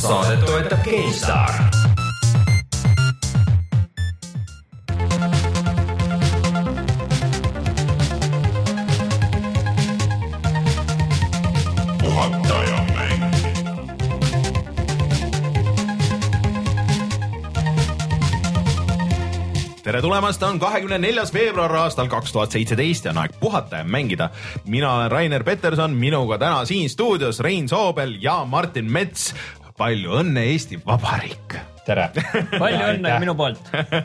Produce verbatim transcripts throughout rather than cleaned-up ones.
Saadet toetab GameStar. Tere tulemast, on kahekümne neljas veebruar aastal kaks tuhat seitseteist ja on aeg puhata ja mängida. Mina olen Rainer Peterson, minuga täna siin stuudios Rein Soobel ja Martin Mets. Palju õnne, Eesti Vabariik! Tere! Palju õnne minu poolt!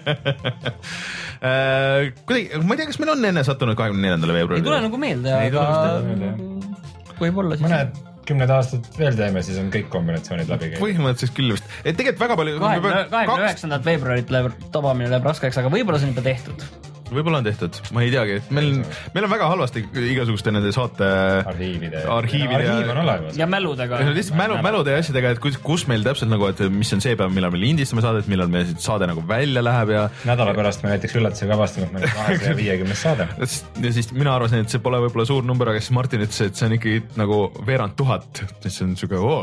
Kuidagi, ma ei tea, kas meil on enne sattunud kahekümne neljandale veebruaril? Ei tule nagu meelde, aga võib-olla siis... Mõned kümned aastad veel teeme, siis on kõik kombinatsioonid läbi käinud. Põhimõtteliselt küll vist. Et tegelikult väga palju... kahekümne üheksandat veebruarit läheb tabamine läheb raskeks, aga võib-olla see on juba tehtud. Võib-olla on tehtud, ma ei teagi. Meil, meil on väga halvasti igasuguste nende saate arhiivide, arhiivide ja, arhiiv on olemas. Ja mäludega. Lihtsalt mälu, mälude ja asjadega, et kus, kus meil täpselt nagu, et mis on see päev, millal me lindistame saadet, millal me saade nagu välja läheb ja... Nädala pärast me näiteks üllatusega avastame, et meil on kahesaja viiekümne saade. Ja siis mina arvasin, et see pole võib-olla suur number, aga siis Martin ütles, et see on ikkagi nagu veerand tuhat. See on süge, oo.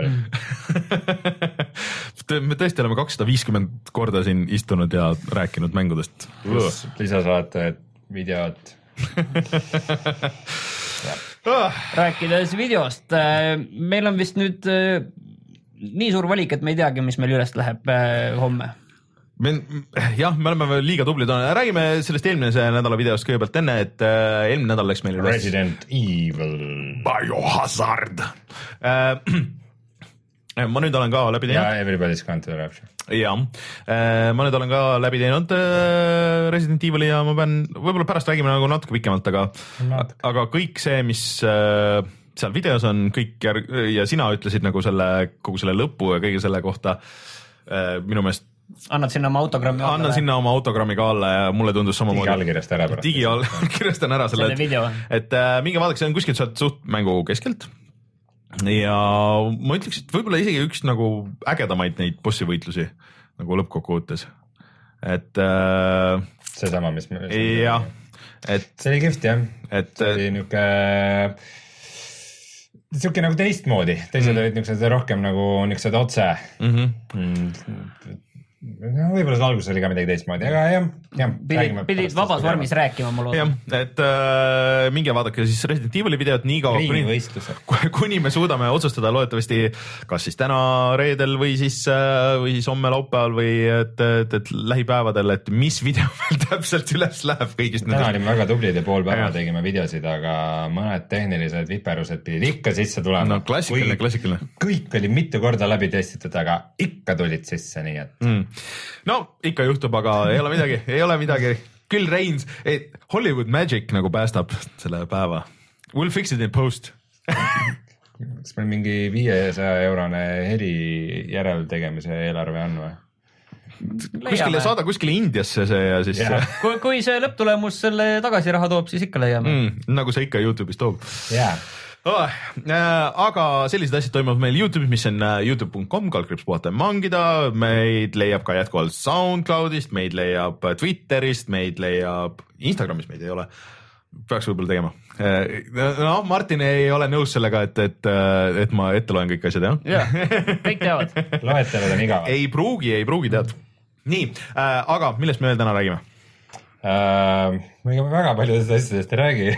Me tõesti oleme kakssada viiskümmend korda siin istunud ja rääkinud mängudest. Lisasaated, videod. Rääkides videost, meil on vist nüüd nii suur valik, et me ei teagi, mis meil üles läheb homme. Me, jah, me oleme liiga tublid. Räägime sellest eelmise nädala videost kõigepealt enne, et eelmine nädal läks meil üles Resident Evil Biohazard. Ma nüüd olen ka läbi teinud. Ja Everybody's Gone to the Rapture. Ja, ma nüüd olen ka läbi teinud Resident Evil ja ma pean, võib-olla pärast räägime nagu natuke pikemalt, aga, aga kõik see, mis seal videos on, kõik ja, ja sina ütlesid nagu selle, kogu selle lõpu ja kõige selle kohta minu meelest Annad sinna oma autogrammi alla. Annan sinna oma autogrammi ka alla ja mulle tundus samamoodi. Digi-allkirjast ära pärast. Digi-allkirjast ära selle, selle video. Et minge vaadake, see on kuskilt sealt suht mängu keskelt. Ja ma ütleks, et võib-olla isegi üks nagu ägedamaid neid bossivõitlusi nagu lõppkokkuvõttes. Et äh, see sama, mis me... Jah. Et, see oli kihvt, jah. Et, see oli niuke... Siuke nagu teistmoodi. Teised mm. olid niuksed rohkem nagu niuksed otse. Mm-hmm. Mm. No, võib-olla see algus oli ka midagi teistmoodi, aga jah, jah pidid, pidid vabas vormis rääkima, ma loodan. Jah, et äh, minge vaadake siis Resident Evili videot nii kaua, kuni, kuni me suudame otsustada loodetavasti kas siis täna reedel või siis, äh, või siis homme laupäeval või et, et, et lähipäevadel, et mis video meil täpselt üles läheb kõigist. Täna olime väga tublid ja pool päeva tegime videosid, aga mõned tehnilised viperused pidid ikka sisse tulema. No klassikaline, klassikaline. Kõik oli mitu korda läbi testitud, aga ikka tulid sisse nii, et... Mm. No, ikka juhtub, aga ei ole midagi, ei ole midagi. Küll Reins, Hollywood Magic nagu päästab selle päeva. We'll fix it in post. Kas meil mingi viiesaja eurone heli järel tegemise eelarve on või? Kuskile saada kuskile Indiasse see ja siis... Yeah. Kui, kui see lõpptulemus selle tagasiraha toob, siis ikka leiame. Mm, nagu see ikka YouTube'is toob. Jaa. Yeah. Oh, äh, aga sellised asjad toimuvad meil YouTube'is, mis on youtube punkt com, kaldkriips puhata ja mangida, meid leiab ka jätkuvalt SoundCloudist, meid leiab Twitterist, meid leiab Instagramis, meid ei ole, peaks võib-olla tegema. No, Martin ei ole nõus sellega, et, et, et ma ette loen kõik asjad, jah? Jah, kõik teavad. Loetelud on igavad. Ei pruugi, ei pruugi tead. Nii, äh, aga millest me veel täna räägime? Uh, me väga paljudest asjadest ei räägi.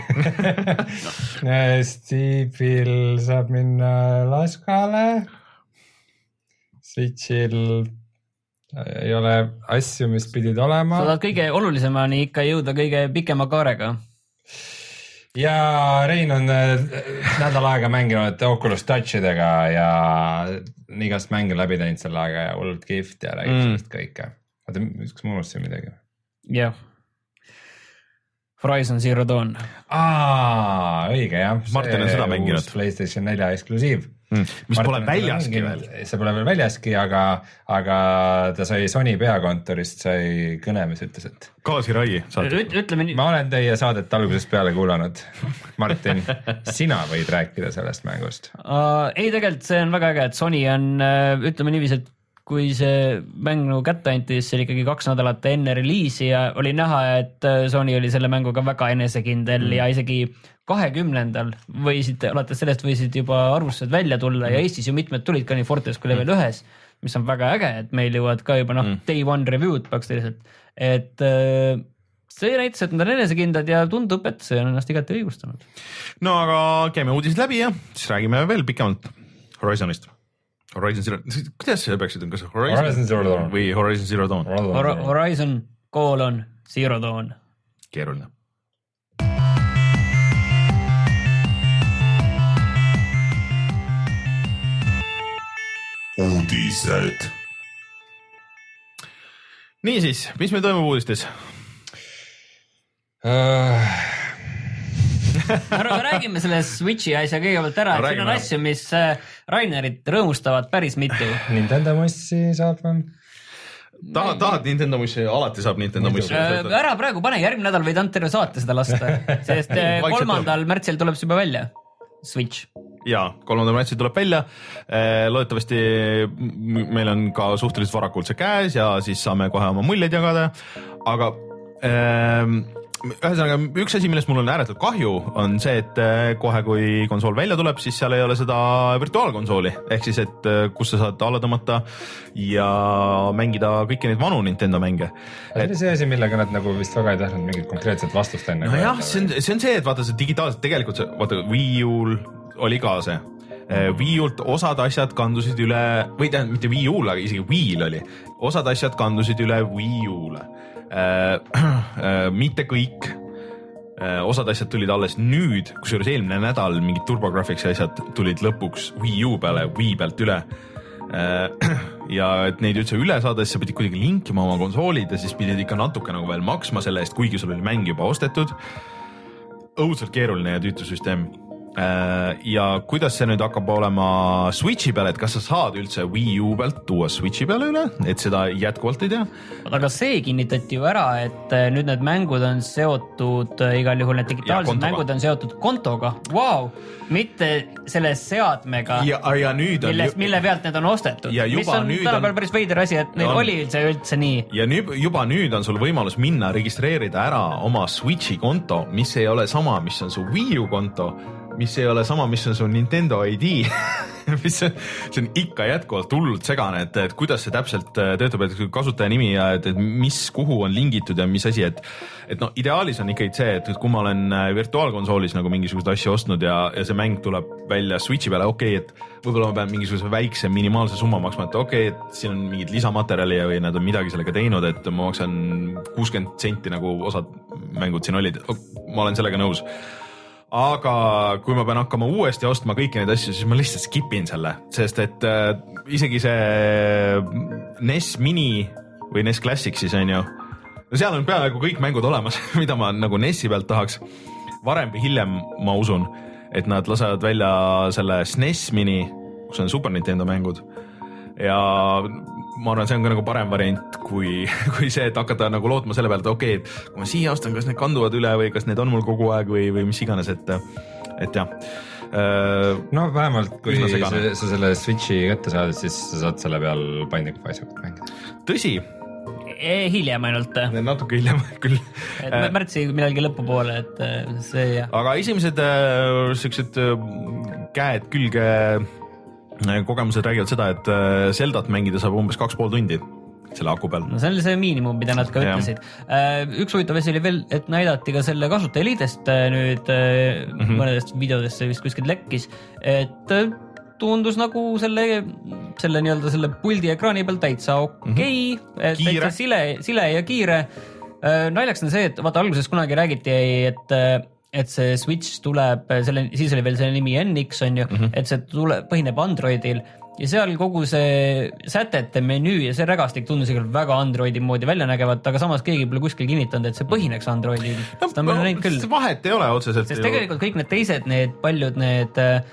Steve'il saab minna laskale. Switch'il ei ole asju, mis pidid olema. Sa tahad kõige olulisemani ikka jõuda kõige pikema kaarega. Ja Rein on nädal aega mänginud Oculus Touchidega ja igast mänge läbi teinud selle aega ja hullult kihvt ja räägib mm. sellest kõike. Vaata, kas ma unustasin midagi? Jah. Yeah. Horizon Zero Dawn. Aa, õige jah. Martin on seda mänginud. PlayStation nelja eksklusiiv. Mm, mis Martin pole väljaski veel. See pole veel väljaski, aga, aga ta sai Sony peakontorist, sai kõne, mis ütles, et... Gaasirai saadet. Ütleme nii... Ma olen teie saadet algusest peale kuulanud. Martin, sina võid rääkida sellest mängust. Uh, ei, tegelikult see on väga äge, et Sony on, ütleme niiviisi, et kui see mäng nagu kätte anti, siis see oli ikkagi kaks nädalat enne reliisi ja oli näha, et Sony oli selle mänguga väga enesekindel mm. ja isegi kahekümnendal võisid, alates sellest võisid juba arvustused välja tulla mm. ja Eestis ju mitmed tulid ka nii Fortes kui level ühes, mis on väga äge, et meil jõuavad ka juba noh, mm. day one review'd praktiliselt, et see näitas, et nad on enesekindlad ja tundub, et see on ennast igati õigustanud. No aga käime uudised läbi ja siis räägime veel pikemalt Horizonist. Horizon Zero, kuidas see peaks ütlema, kas Horizon, Horizon Zero Dawn või Horizon Zero Dawn? Hor Horizon colon Zero Dawn. Keeruline. Uudised. Niisiis, mis meil toimub uudistes? Uh... räägime selle Switchi asja kõigepealt ära, et siin on asju, mis Rainerit rõõmustavad päris mitu. Nintendo mussi saab või? Tahad, tahad Nintendo mussi, alati saab Nintendo mussi. Ära praegu pane, järgmine nädal võid anda terve saate seda lasta, sest kolmandal märtsil tuleb see juba välja, Switch. Jaa, kolmandal märtsil tuleb välja, loodetavasti meil on ka suhteliselt varakult see käes ja siis saame kohe oma muljeid jagada, aga ähm, ühesõnaga, üks asi, millest mul on ääretult kahju, on see, et kohe kui konsool välja tuleb, siis seal ei ole seda virtuaalkonsooli, ehk siis, et kus sa saad alla tõmmata ja mängida kõiki neid vanu Nintendo mänge. See oli see asi, millega nad nagu vist väga ei tahtnud mingit konkreetset vastust enne. No jah, see on, see on see, et vaata see digitaalselt tegelikult, see, vaata Wii U'l oli ka see. Wii U'lt osad asjad kandusid üle, või tähendab mitte Wii U'l, aga isegi Wii'l oli, osad asjad kandusid üle Wii U'le. Äh, äh, mitte kõik äh, osad asjad tulid alles nüüd, kusjuures eelmine nädal mingid TurboGrafxi asjad tulid lõpuks Wii U peale, Wii pealt üle äh, ja et neid üldse üle saada, siis sa pidid kuidagi linkima oma konsoolid ja siis pidid ikka natuke nagu veel maksma selle eest, kuigi sul oli mäng juba ostetud. Õudselt keeruline ja tüütu süsteem. Ja kuidas see nüüd hakkab olema Switchi peale, et kas sa saad üldse Wii U pealt tuua Switchi peale üle, et seda jätkuvalt ei tea? Aga see kinnitati ju ära, et nüüd need mängud on seotud, igal juhul need digitaalsed mängud on seotud kontoga. Wow, mitte selle seadmega, ja, ja nüüd on, mille, mille pealt need on ostetud. Mis on tänapäeval päris veider asi, et neil on, oli üldse, üldse nii. Ja nüüd, juba nüüd on sul võimalus minna registreerida ära oma Switchi konto, mis ei ole sama, mis on su Wii U konto, mis ei ole sama, mis on su Nintendo I D, mis on, see on ikka jätkuvalt hullult segane, et, et kuidas see täpselt töötab, et kasutaja nimi ja et, et mis, kuhu on lingitud ja mis asi, et, et no ideaalis on ikkagi see, et kui ma olen virtuaalkonsoolis nagu mingisugused asju ostnud ja, ja see mäng tuleb välja Switchi peale, okei, okay, et võib-olla ma pean mingisuguse väikse minimaalse summa maksma, et okei, okay, et siin on mingid lisamaterjali või nad on midagi sellega teinud, et ma maksan kuuskümmend senti nagu osad mängud siin olid, ma olen sellega nõus. Aga kui ma pean hakkama uuesti ostma kõiki neid asju, siis ma lihtsalt skipin selle, sest et äh, isegi see N E S Mini või N E S Classic siis on ju, no seal on peaaegu kõik mängud olemas, mida ma nagu N E S-i pealt tahaks. Varem või hiljem ma usun, et nad lasevad välja selle S N E S Mini, kus on Super Nintendo mängud ja ma arvan, see on ka nagu parem variant kui, kui see, et hakata nagu lootma selle peale, et okei, okay, kui ma siia ostan, kas need kanduvad üle või kas need on mul kogu aeg või, või mis iganes, et, et jah. No vähemalt, kui sa, sa selle Switchi kätte saad, siis sa saad selle peal paindliku asjad mängida. Tõsi. E, hiljem ainult. Natuke hiljem küll. Et märtsi millalgi lõpupoole, et see jah. Aga esimesed sellised käed külge kogemused räägivad seda, et Zeldat mängida saab umbes kaks pool tundi selle aku peal. No see oli see miinimum, mida nad ka ütlesid. Üks huvitav asi oli veel, et näidati ka selle kasutajaliidest nüüd mm-hmm. mõnedest videodest see vist kuskilt lekkis, et tundus nagu selle, selle nii-öelda selle puldi ekraani peal täitsa okei, okay, mm-hmm. täitsa sile, sile ja kiire. Naljaks on see, et vaata alguses kunagi räägiti, et et see Switch tuleb, selle, siis oli veel selle nimi N X on ju, mm-hmm. et see tule, põhineb Androidil ja seal kogu see sätete menüü ja see rägastik tundus ikka väga Androidi moodi välja nägevat, aga samas keegi pole kuskil kinnitanud, et see põhineks Androidil. No, no, vahet ei ole otseselt. Sest tegelikult kõik need teised, need paljud need äh,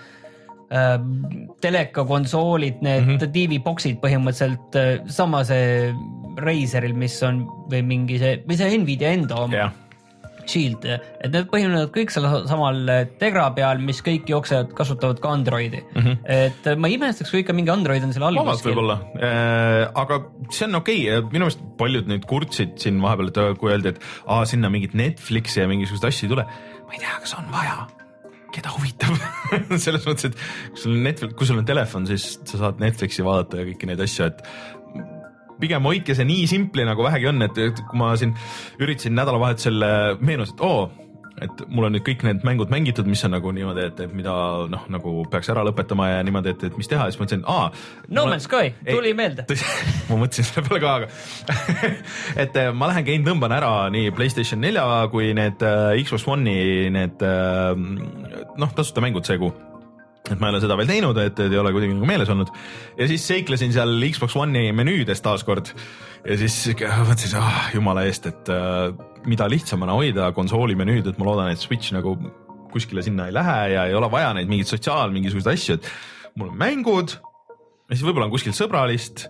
telekakonsoolid, need mm-hmm. T V-boksid põhimõtteliselt äh, sama see Razeril, mis on või mingi see, või see Nvidia enda oma. Yeah. Shield, et need põhinevad kõik selle samal Tegra peal, mis kõik jooksejad kasutavad ka Androidi mm. -hmm. et ma imestaks, kui ikka mingi Android on selle all. Vabalt võib-olla, äh, aga see on okei okay., minu meelest paljud nüüd kurtsid siin vahepeal, et kui öeldi, et aa, sinna mingit Netflixi ja mingisugust asju ei tule. Ma ei tea, kas on vaja, keda huvitab selles mõttes, et kui sul on Netflix, kui sul on telefon, siis sa saad Netflixi vaadata ja kõiki neid asju, et pigem hoidke see nii simpli nagu vähegi on, et kui ma siin üritasin nädalavahetusel meenus, et oo, et mul on nüüd kõik need mängud mängitud, mis on nagu niimoodi, et, et mida noh, nagu peaks ära lõpetama ja niimoodi, et, et mis teha, siis mõtlesin, aa. No Man's Sky, tuli meelde. Ma mõtlesin selle peale ka, aga et ma lähen käin, tõmban ära nii PlayStation nelja kui need uh, Xbox One'i need uh, noh, tasuta mängud see kuu. Et ma ei ole seda veel teinud, et ei ole kuidagi nagu meeles olnud ja siis seiklesin seal Xbox One'i menüüdes taaskord ja siis mõtlesin, ah, jumala eest, et uh, mida lihtsamana hoida konsooli menüüd, et ma loodan, et Switch nagu kuskile sinna ei lähe ja ei ole vaja neid mingid sotsiaal mingisugused asju, et mul on mängud ja siis võib-olla on kuskil sõbralist,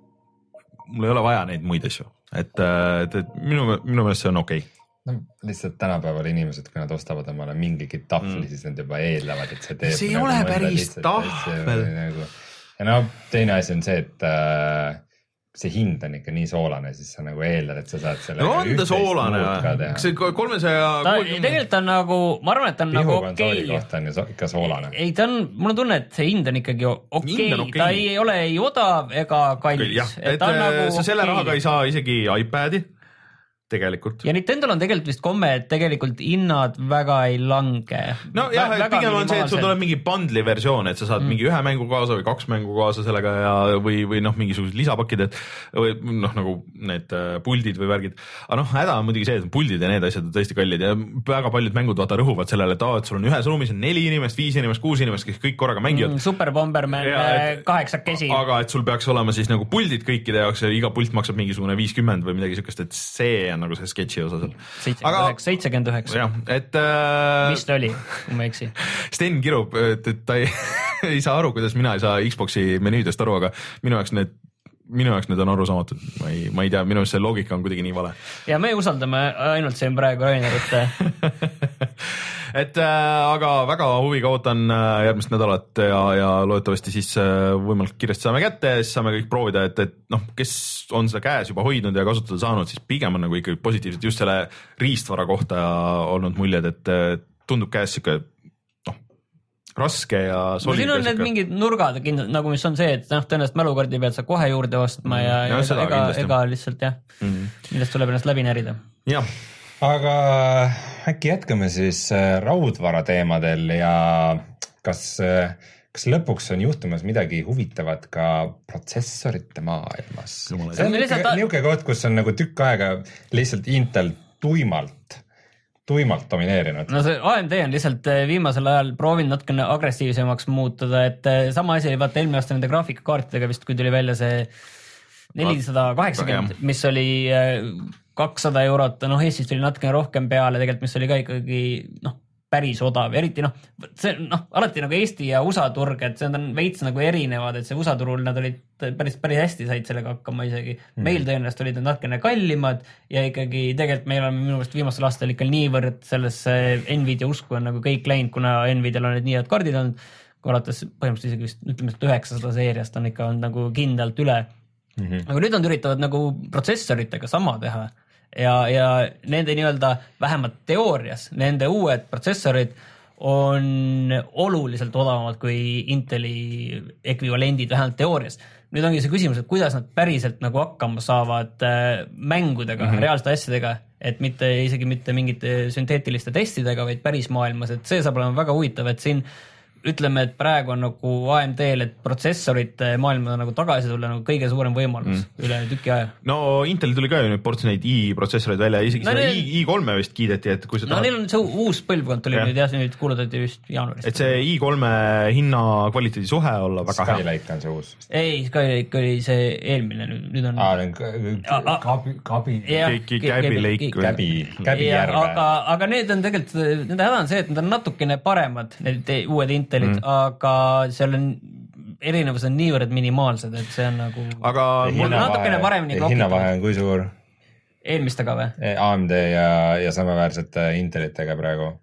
mul ei ole vaja neid muid asju, et, et, et minu, minu meelest see on okei okay. No, lihtsalt tänapäeval inimesed, kui nad ostavad omale mingigi tahvli mm., siis nad juba eeldavad, et see teeb. See ei nagu ole päris tahvel. Nagu... Ja no teine asi on see, et äh, see hind on ikka nii soolane, siis sa nagu eeldad, et sa saad selle. No on ta soolane, kas see kolmesaja kuuekümne Tegelikult on nagu, ma arvan, et ta on nagu okei. Pihukonsooli kohta on ikka soolane. Ei, ta on, mul on tunne, et see hind on ikkagi okei. Okay. Ta ei ole ei odav ega kallis. Jah, et, et nagu sa selle okay. rahaga ei saa isegi iPadi. Tegelikult. Ja Nintendo'l on tegelikult vist komme, et tegelikult hinnad väga ei lange. No jah, Vä pigem on see, et sul tuleb mingi bundli versioon, et sa saad mm. mingi ühe mängu kaasa või kaks mängu kaasa sellega ja või, või noh, mingisugused lisapakid, et või noh, nagu need puldid või värgid. Aga noh, häda on muidugi see, et puldid ja need asjad on tõesti kallid ja väga paljud mängud vaata rõhuvad sellele, et, et sul on ühes ruumis on neli inimest, viis inimest, kuus inimest, kes kõik korraga mängivad. Mm, Super Bomberman kaheksakesi. Aga et sul peaks olema siis nagu puldid kõikide jaoks ja iga pult maksab mingisugune viiskümmend või midagi sükest, et see on nagu see sketši osa seal. seitsekümmend üheksa. Jah, et... Äh, mis ta oli, kui ma eksi? Sten kirub, et, et ta ei, ei saa aru, kuidas mina ei saa Xboxi menüüdest aru, aga minu jaoks need, minu jaoks need on arusaamatud. Ma ei, ma ei tea, minu jaoks see loogika on kuidagi nii vale. Ja me usaldame ainult siin praegu Rainerit. et äh, aga väga huviga ootan äh, järgmist nädalat ja, ja loodetavasti siis äh, võimalik kiiresti saame kätte ja siis saame kõik proovida, et, et noh, kes on seda käes juba hoidnud ja kasutada saanud, siis pigem on nagu ikkagi positiivselt just selle riistvara kohta olnud muljed, et tundub käes siuke noh, raske ja solid. Siin on need mingid nurgad kindlasti, nagu mis on see, et noh, tõenäoliselt mälukardi pead sa kohe juurde ostma ja, ja, ja ega, ega lihtsalt jah mm, -hmm. millest tuleb ennast läbi närida. Jah. Aga äkki jätkame siis raudvara teemadel ja kas, kas lõpuks on juhtumas midagi huvitavat ka protsessorite maailmas? See on niisugune koht, kus on nagu tükk aega lihtsalt Intel tuimalt, tuimalt domineerinud. No see A M D on lihtsalt viimasel ajal proovinud natukene agressiivsemaks muutuda, et sama asi oli vaata eelmine aasta nende graafikakaartidega vist, kui tuli välja see nelisada kaheksakümmend, mis oli kakssada eurot, noh Eestis tuli natukene rohkem peale tegelikult, mis oli ka ikkagi noh, päris odav, eriti noh, see noh, alati nagu Eesti ja U S A turg, et see on veits nagu erinevad, et see U S A turul nad olid päris, päris hästi said sellega hakkama isegi. Mm. Meil tõenäoliselt olid nad natukene kallimad ja ikkagi tegelikult meil on minu meelest viimastel aastal ikka niivõrd sellesse Nvidia usku on nagu kõik läinud, kuna Nvidial on need nii head kaardid olnud, kui alates põhimõtteliselt isegi vist ütleme, et üheksasada seeriast on ikka on nagu kindlalt üle. Mm-hmm. Aga nüüd on üritavad nagu protsessoritega sama teha ja, ja nende nii-öelda vähemalt teoorias, nende uued protsessorid on oluliselt odavamad kui Inteli ekvivalendid vähemalt teoorias. Nüüd ongi see küsimus, et kuidas nad päriselt nagu hakkama saavad mängudega, mm-hmm. reaalsete asjadega, et mitte isegi mitte mingite sünteetiliste testidega, vaid päris maailmas, et see saab olema väga huvitav, et siin ütleme, et praegu on nagu A M D-l, et protsessorite maailma nagu tagasi tulla nagu kõige suurem võimalus mm. üle tüki aja. No Intel tuli ka ju nüüd ports neid i-protsessoreid välja, isegi no, seda i kolme vist kiideti, et kui sa no tahad... neil on see uus põlvkond tuli ja. nüüd ja nüüd kuulutati vist jaanuarist. Et see i kolme hinna kvaliteedi suhe olla väga hea. Skylake on see uus. Ei, Skylake oli see eelmine, nüüd on... Aa, Gabi, Gabi, Gabi Lake. Gabi, Gabi järve. Aga, aga need on tegelikult, nende häda on see, et nad on natukene paremad, need uued Intel Mm. aga seal on erinevus on niivõrd minimaalsed, et see on nagu aga mul natukene paremini hinnavahe on kui suur? eelmistega või? A M D ja, ja samaväärsete Intelitega praegu.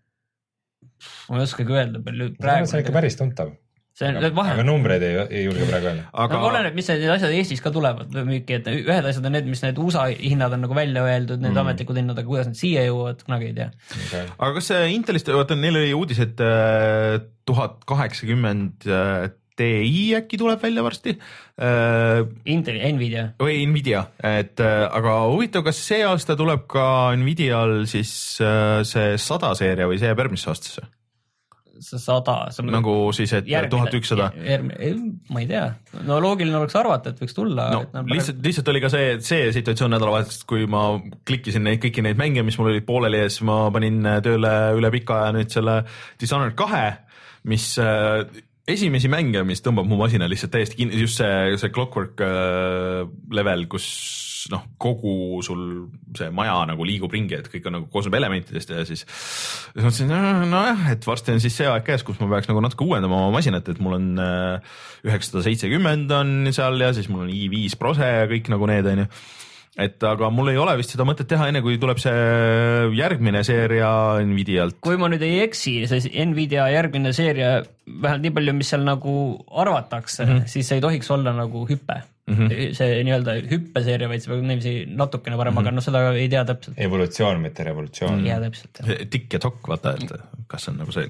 Ma ei oskagi öelda palju praegu. See on ikka päris tuntav. On, aga, aga numbreid ei, ei julge praegu öelda. Aga no, oleneb, mis need asjad Eestis ka tulevad müüki, et ühed asjad on need, mis need U S A hinnad on nagu välja öeldud, need mm. ametlikud hinnad, aga kuidas need siia jõuavad, kunagi ei tea. Okay. Aga kas Intelist, vaata neil oli uudis, et tuhat kaheksakümmend Ti äkki tuleb välja varsti. Inteli, Nvidia. Või Nvidia, et aga huvitav, kas see aasta tuleb ka Nvidial siis see sada seeria või see jääb järgmisse aastasse? See sada. Nagu siis, et tuhat ükssada. Ma ei tea. No loogiline oleks arvata, et võiks tulla. No, et lihtsalt, lihtsalt oli ka see, see situatsioon nädalavahetust, kui ma klikkisin neid, kõiki neid mänge, mis mul olid pooleli ees, ma panin tööle üle pika ja nüüd selle Dishonored kahe, mis esimesi mänge, mis tõmbab mu masina lihtsalt täiesti kinni, just see, see Clockwork level, kus noh, kogu sul see maja nagu liigub ringi, et kõik on nagu koosneb elementidest ja siis siis mõtlesin, nojah, et varsti on siis see aeg käes, kus ma peaks nagu natuke uuendama oma masinat, et mul on üheksasada seitsekümmend on seal ja siis mul on i viis Prose ja kõik nagu need on ju. Et aga mul ei ole vist seda mõtet teha enne, kui tuleb see järgmine seeria Nvidialt. Kui ma nüüd ei eksi, see Nvidia järgmine seeria, vähemalt nii palju, mis seal nagu arvatakse, mm-hmm. siis see ei tohiks olla nagu hüppe. Mm-hmm. See nii-öelda hüppeseeria, vaid see peab niimisi natukene parem, mm-hmm. aga no seda ei tea täpselt. Evolutsioon, mitte revolutsioon. Ja täpselt. Tikk ja tokk, vaata, et kas on nagu see...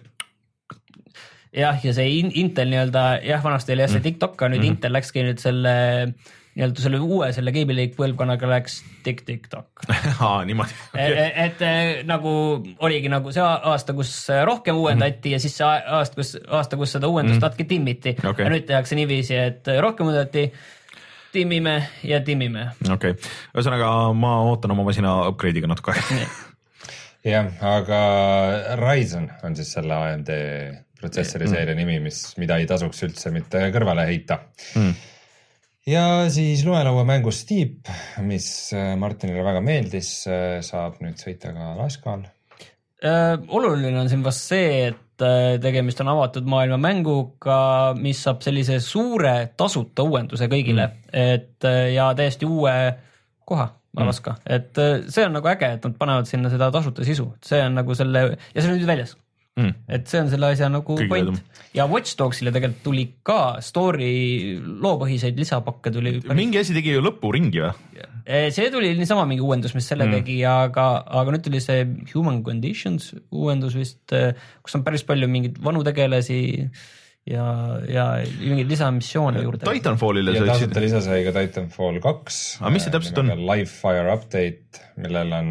Jah, ja see Intel nii-öelda, jah, vanasti oli jah see TikTok, nüüd mm-hmm. Intel läkski nüüd selle... nii-öelda selle uue, selle Kaby Lake põlvkonnaga läks tik-tik-tok. Aa, niimoodi. Okay. Et, et nagu oligi nagu see aasta, kus rohkem uuendati mm-hmm. ja siis see aasta, kus, aasta, kus seda uuendust natuke mm-hmm. timmiti. Okay. Ja nüüd tehakse niiviisi, et rohkem uuendati, timmime ja timmime. Okei. Okay. Ühesõnaga, ma ootan oma masina upgrade'iga natuke aega. Jah, aga Ryzen on siis selle A M D protsessori mm-hmm. seeria nimi, mis, mida ei tasuks üldse mitte kõrvale heita. Mm. Ja siis lumelaua mängu Steep, mis Martinile väga meeldis, saab nüüd sõita ka Laskaal. Äh, oluline on siin vast see, et tegemist on avatud maailma mänguga, mis saab sellise suure tasuta uuenduse kõigile, mm. et ja täiesti uue koha Alaska. Mm. Et see on nagu äge, et nad panevad sinna seda tasuta sisu. See on nagu selle, ja see on nüüd väljas. Mm. Et see on selle asja nagu Kõige point. Edum. Ja Watch Dogsile tegelikult tuli ka story loopõhiseid lisapakke tuli. Mingi asi tegi ju lõppu ringi või? See tuli niisama mingi uuendus, mis selle mm. tegi, aga, aga nüüd tuli see Human Conditions uuendus vist, kus on päris palju mingid vanu tegelasi ja, ja mingid lisamissioone juurde. Titanfallile ja tasuta lisa sai ka Titanfall kaks. Aga mis see täpselt on? Livefire update, millel on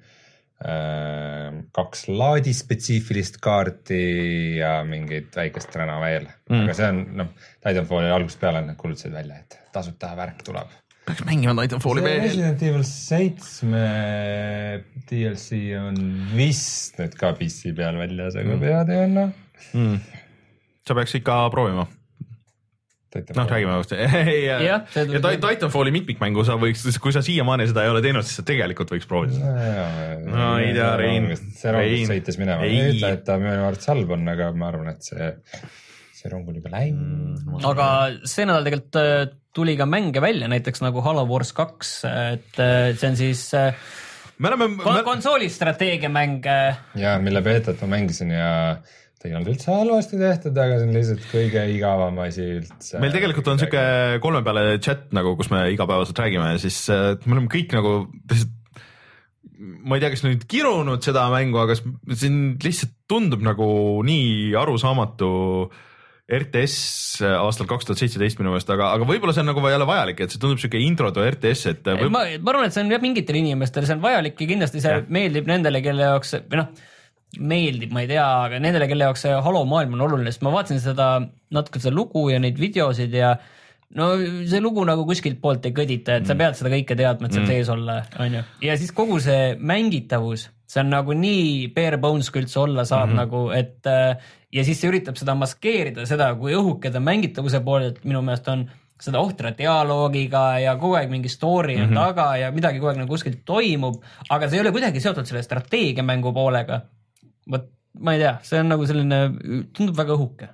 kaks laadispetsiifilist kaarti ja mingid väikest räna veel. Mm. Aga see on, noh, Titanfalli algusest peale on kuulutasid välja, et tasuta värk tuleb. Peaks mängima Titanfalli veel. Resident Evil seitse D L C on vist nüüd ka P C peal väljas, aga mm. pead ei anna. Mm. Sa peaks ikka proovima. Noh, räägime vastu. ja, ja Titanfalli mitmikmängu sa võiks, kui sa siiamaani seda ei ole teinud, siis sa tegelikult võiks proovida. No, no ei tea, Rein. See rong sõitis minema. Ei ütle, et ta minu arvates halb on, aga ma arvan, et see, see rong oli juba läinud. Mm, aga see nädal tegelikult tuli ka mänge välja, näiteks nagu Halo Wars kaks, et see on siis me oleme, kon- me... konsoolistrateegiamäng. Ja, mille beetat ma mängisin ja ta ei olnud üldse halvasti tehtud, aga see on lihtsalt kõige igavam asi üldse. Meil tegelikult on siuke kolme peale chat, nagu, kus me igapäevaselt räägime ja siis me oleme kõik nagu, ma ei tea, kas nüüd kirunud seda mängu, aga siin lihtsalt tundub nagu nii arusaamatu R T S aastal kaks tuhat seitseteist minu meelest, aga, aga võib-olla see on nagu jälle vajalik, et see tundub siuke intro to R T S, et võib... ma, ma arvan, et see on jah mingitele inimestele, see on vajalik ja kindlasti see ja. meeldib nendele, kelle jaoks, või noh, meeldib, ma ei tea, aga nendele, kelle jaoks see Halo maailm on oluline, sest ma vaatasin seda natuke seda lugu ja neid videosid ja no see lugu nagu kuskilt poolt ei kõdita, et mm. sa pead seda kõike teadma, et seal mm. sees olla, on ju. Ja siis kogu see mängitavus, see on nagu nii bare bones, kui üldse olla saab mm-hmm. nagu, et ja siis see üritab seda maskeerida, seda, kui õhuke ta mängitavuse poole, et minu meelest on seda ohtra dialoogiga ja kogu aeg mingi story on mm-hmm. taga ja midagi kogu aeg nagu kuskilt toimub, aga see ei ole kuidagi seotud selle strateegiamängu poolega. Võt, ma ei tea, see on nagu selline, tundub väga õhuke.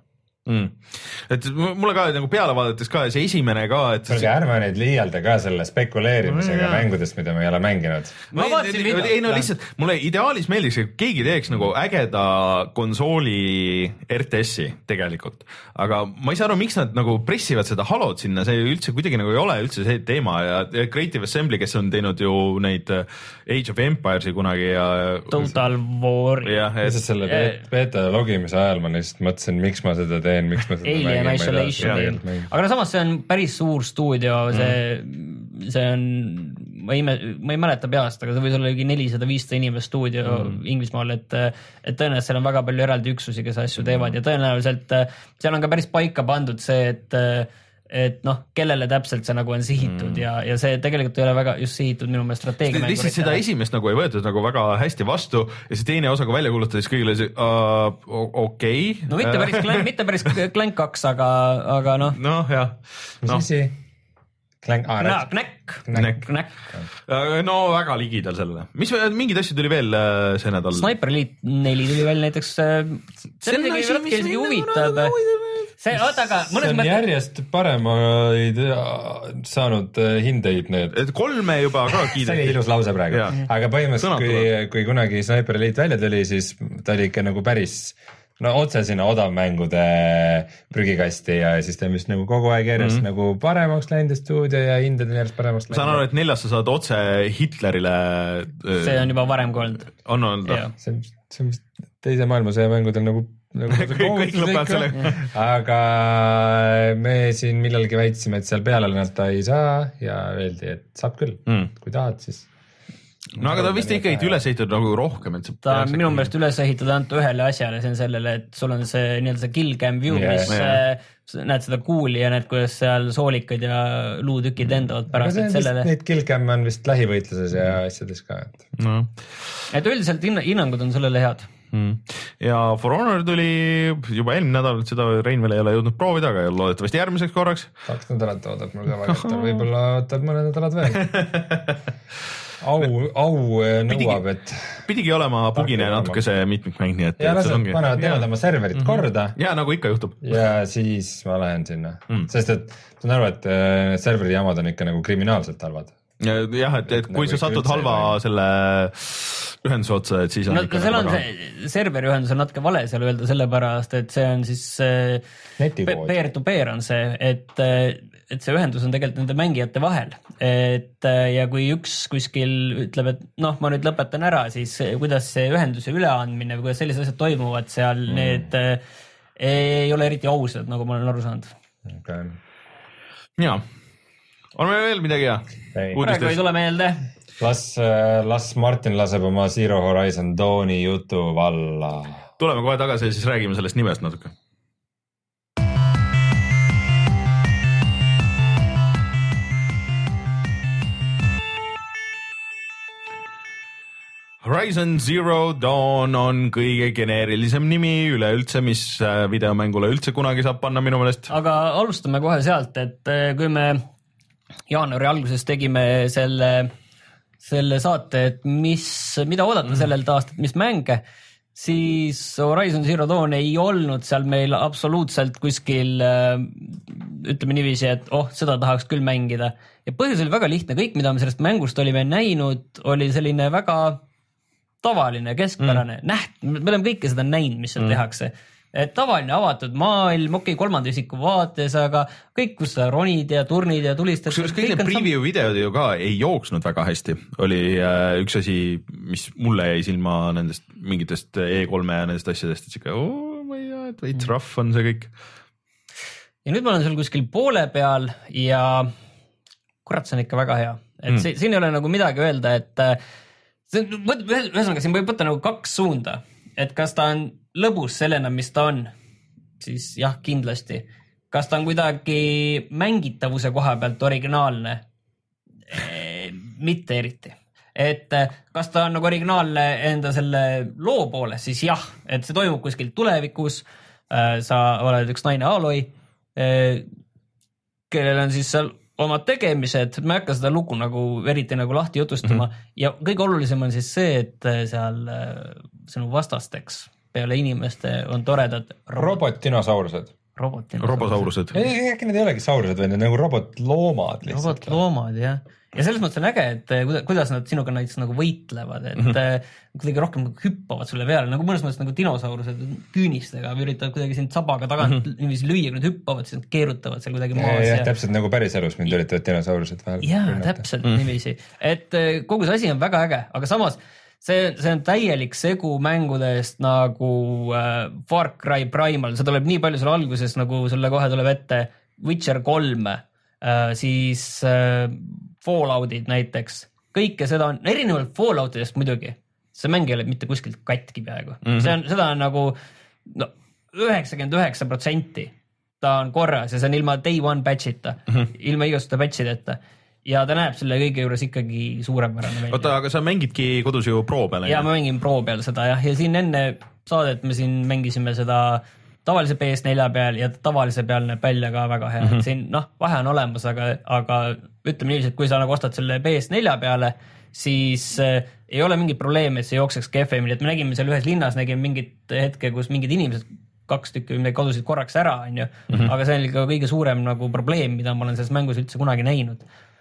mm.. et mulle ka nagu peale vaadates ka see esimene ka, et Kõrge, ärme neid liialda ka selle spekuleerimisega mm, mängudest, mida me ei ole mänginud. Ma ma ei, ei, ei no lihtsalt mulle ideaalis meeldiks, et keegi teeks nagu ägeda konsooli R T S-i tegelikult, aga ma ei saa aru, miks nad nagu pressivad seda Halot sinna, see üldse kuidagi nagu ei ole üldse see teema ja Creative Assembly, kes on teinud ju neid Age of Empires'i kunagi ja Total War ja, et... selle beta logimise ajal ma lihtsalt mõtlesin, miks ma seda teen, miks ma seda Alien Isolation, aga no samas see on päris suur stuudio, see mm. see on, ma ei, ma ei mäleta peast, aga see võis olla ligi nelisada viissada inimest stuudio mm. Inglismaal, et, et tõenäoliselt seal on väga palju eraldi üksusi, kes asju teevad ja tõenäoliselt seal on ka päris paika pandud see, et et noh, kellele täpselt see nagu on sihitud mm. ja, ja see tegelikult ei ole väga just sihitud minu meelest strateegia. Lihtsalt seda esimest nagu ei võetud nagu väga hästi vastu ja see teine osa, kui välja kuulutades kõigile see uh, okei okay.. no mitte päris Clank, mitte päris Clank kaks, aga, aga noh. noh, jah. mis asi? Clank, ah, no, Knack. Knack. Knack. no väga ligidal sellele. Mis, mingid asju tuli veel see nädal? Sniper Elite neli tuli veel näiteks. See on isegi huvitab. See, oota, aga see on mõttes... järjest paremaid saanud hindeid need. kolme juba ka kiideti. See oli ilus lause praegu. Aga põhimõtteliselt, kui, kui kunagi Sniper Elite välja tuli, siis ta oli ikka nagu päris no otse sinna odavmängude prügikasti ja siis ta on vist nagu kogu aeg järjest mm-hmm. nagu paremaks läinud stuudio ja hinded on järjest paremaks läinud. Saan aru, et neljas sa saad otse Hitlerile. See on juba varem kui olnud. On olnud. See on, see on teise maailmasõja mängudel nagu Nagu kõik lõpevad selle. Aga me siin millalgi väitsime, et seal peale lennata ei saa ja öeldi, et saab küll mm., kui tahad, siis. No aga ta vist ikkagi üles ehitatud nagu rohkem, et ta on minu meelest üles ehitatud ainult ühele asjale, see on sellele, et sul on see nii-öelda see kill cam view, yeah, mis yeah. näed seda kuuli ja näed, kuidas seal soolikad ja luutükid lendavad pärast, et sellele. Neid kill cam on vist lähivõitluses ja asjades ka. Et, no. et üldiselt hinnangud on sellele head. Mm. Ja For Honor tuli juba eelmine nädal, seda Rein veel ei ole jõudnud proovida, aga loodetavasti järgmiseks korraks. Kaks nädalat oodab mul ka väga, võib-olla ootad mõned nädalad veel. Au, au nõuab, et... Pidigi olema bugine natuke see mitmikmäng, nii et... Ja lased panevad teevad oma serverit mm-hmm. korda. Ja nagu ikka juhtub. Ja siis ma lähen sinna. Mm. Sest et ma arvan, et need serveri jamad on ikka nagu kriminaalselt halvad. Jah, et, et kui nagu sa satud halva selle ühenduse otsa, et siis on no, ikka seal on see serveri ühendus on natuke vale seal öelda sellepärast, et see on siis peer to peer on see, et, et see ühendus on tegelikult nende mängijate vahel, et ja kui üks kuskil ütleb, et noh, ma nüüd lõpetan ära, siis kuidas see ühenduse üleandmine või kuidas sellised asjad toimuvad seal, mm. need ei ole eriti ausad, nagu ma olen aru saanud. Okay. Jaa. On meil veel midagi hea? Praegu ei tule meelde. Las, las Martin laseb oma Zero Horizon Dawni jutu valla. Tuleme kohe tagasi ja siis räägime sellest nimest natuke. Horizon Zero Dawn on kõige geneerilisem nimi üleüldse, mis videomängule üldse kunagi saab panna minu meelest. Aga alustame kohe sealt, et kui me jaanuari alguses tegime selle, selle saate, et mis, mida oodata mm. sellelt aastat, mis mänge, siis Horizon Zero Dawn ei olnud seal meil absoluutselt kuskil, ütleme niiviisi, et oh, seda tahaks küll mängida. Ja põhjus oli väga lihtne, kõik, mida me sellest mängust olime näinud, oli selline väga tavaline, keskpärane, mm. näht, me oleme kõike seda näinud, mis seal mm. tehakse. Et tavaline avatud maailm, okei, kolmanda isiku vaates, aga kõik, kus sa ronid ja turnid ja tulistad. Kõik, kõik need preview sam... videod ju ka ei jooksnud väga hästi. Oli äh, üks asi, mis mulle jäi silma nendest mingitest E kolme ja nendest asjadest, et siuke, oh, ma ei tea, et veits rough on see kõik. Ja nüüd ma olen seal kuskil poole peal ja kurat, see on ikka väga hea. Et mm. see, siin ei ole nagu midagi öelda, et see, ühesõnaga, siin võib võtta nagu kaks suunda, et kas ta on lõbus sellena, mis ta on, siis jah, kindlasti. Kas ta on kuidagi mängitavuse koha pealt originaalne? E, mitte eriti. Et kas ta on nagu originaalne enda selle loo poole, siis jah, et see toimub kuskil tulevikus, sa oled üks naine Aloy, kellel on siis seal omad tegemised, ma ei hakka seda lugu nagu eriti nagu lahti jutustama mm-hmm. ja kõige olulisem on siis see, et seal sinu vastasteks peale inimeste on toredad robot-dinosaurused. robosaurused. Äkki need ei olegi saurused, vaid need nagu robotloomad lihtsalt. Robotloomad, jah. Ja selles mõttes on äge, et kuidas nad sinuga näiteks nagu võitlevad, et mm -hmm. kuidagi rohkem hüppavad sulle peale, nagu mõnes mõttes nagu dinosaurused küünistega või üritavad kuidagi sind sabaga tagant mm -hmm. niiviisi lüüa, kui nad hüppavad, siis nad keerutavad seal kuidagi maas. Ja, ja täpselt nagu päris elus mind üritavad dinosaurused vahel. Jaa, täpselt mm -hmm. niiviisi. Et kogu see asi on väga äge, aga samas see, see on täielik segu mängudest nagu äh, Far Cry Primal, see tuleb nii palju selle alguses, nagu sulle kohe tuleb ette Witcher kolm, äh, siis äh, Falloutid näiteks, kõike seda on, erinevalt Falloutidest muidugi, see mäng ei ole mitte kuskilt katki peaaegu. Mm -hmm. see on, seda on nagu no, üheksakümmend üheksa protsenti ta on korras ja see on ilma day one patch'ita mm, -hmm. ilma igasuguste patch'ideta. Ja ta näeb selle kõige juures ikkagi suurepärane välja. Oota, aga sa mängidki kodus ju pro peal? Ja ma mängin pro peal seda jah, ja siin enne saadet me siin mängisime seda tavalise P S nelja peal ja tavalise peal näeb välja ka väga hea mm, -hmm. siin noh, vahe on olemas, aga, aga ütleme niiviisi, et kui sa nagu ostad selle P S nelja peale, siis äh, ei ole mingit probleemi, et see jookseks kehvemini, et me nägime seal ühes linnas, nägime mingit hetke, kus mingid inimesed kaks tükki või kadusid korraks ära, on ju, mm -hmm. aga see on ka kõige suurem nagu probleem, mida ma olen selles mängus üldse kunagi näinud.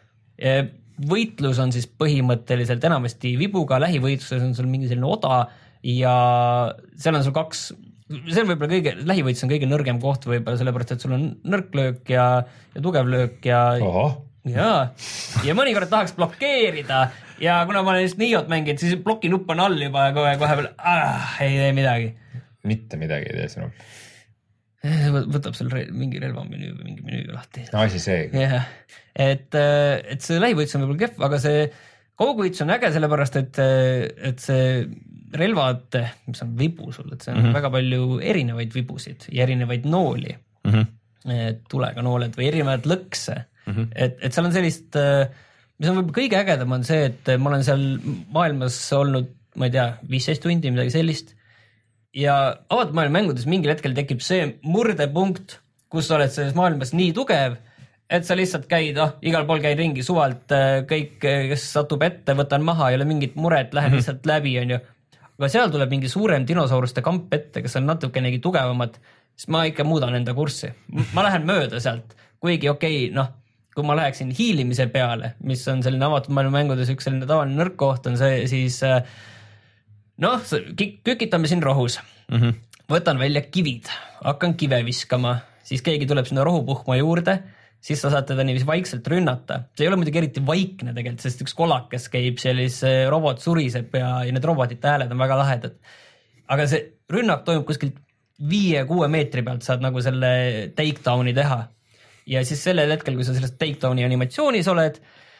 Võitlus on siis põhimõtteliselt enamasti vibuga, lähivõitluses on sul mingi selline oda ja seal on sul kaks, see on võib-olla kõige, lähivõitlus on kõige nõrgem koht võib-olla sellepärast, et sul on nõrk löök ja, ja tugev löök ja Oho. ja, ja mõnikord tahaks blokeerida ja kuna ma olen just Niot mänginud, siis blokinupp on all juba ja kohe, kohe veel ah, ei tee midagi. Mitte midagi ei tee sinu. Võtab seal re mingi relvamenüü või mingi menüü lahti. No asi seegi. Yeah. Et, et see lähivõitlus on võib-olla kehv, aga see kaugvõitlus on äge sellepärast, et, et see relvad, mis on vibu sul, et see on mm -hmm. väga palju erinevaid vibusid ja erinevaid nooli mm, -hmm. tulega nooled või erinevaid lõkse mm. -hmm. Et, et seal on sellist, mis on võib-olla kõige ägedam on see, et ma olen seal maailmas olnud, ma ei tea, viisteist tundi, midagi sellist. Ja avatud maailma mängudes mingil hetkel tekib see murdepunkt, kus sa oled selles maailmas nii tugev, et sa lihtsalt käid, ah, igal pool käid ringi suvalt, kõik, kes satub ette, võtan maha, ei ole mingit muret, lähen mm -hmm. lihtsalt läbi, on ju. Aga seal tuleb mingi suurem dinosauruste kamp ette, kes on natukenegi tugevamad, siis ma ikka muudan enda kurssi. Ma lähen mööda sealt, kuigi okei, okay, noh, kui ma läheksin hiilimise peale, mis on selline avatud maailma mängudes üks selline tavaline nõrk koht on see, siis noh, kükitame siin rohus. Mm -hmm. Võtan välja kivid, hakkan kive viskama, siis keegi tuleb sinna rohupuhkma juurde, siis sa saad teda niiviisi vaikselt rünnata. See ei ole muidugi eriti vaikne tegelikult, sest üks kolakes käib sellise robot suriseb ja, ja need robotite hääled on väga lahedad. Aga see rünnak toimub kuskilt viie-kuue meetri pealt, saad nagu selle takedowni teha. Ja siis sellel hetkel, kui sa sellest takedowni animatsioonis oled,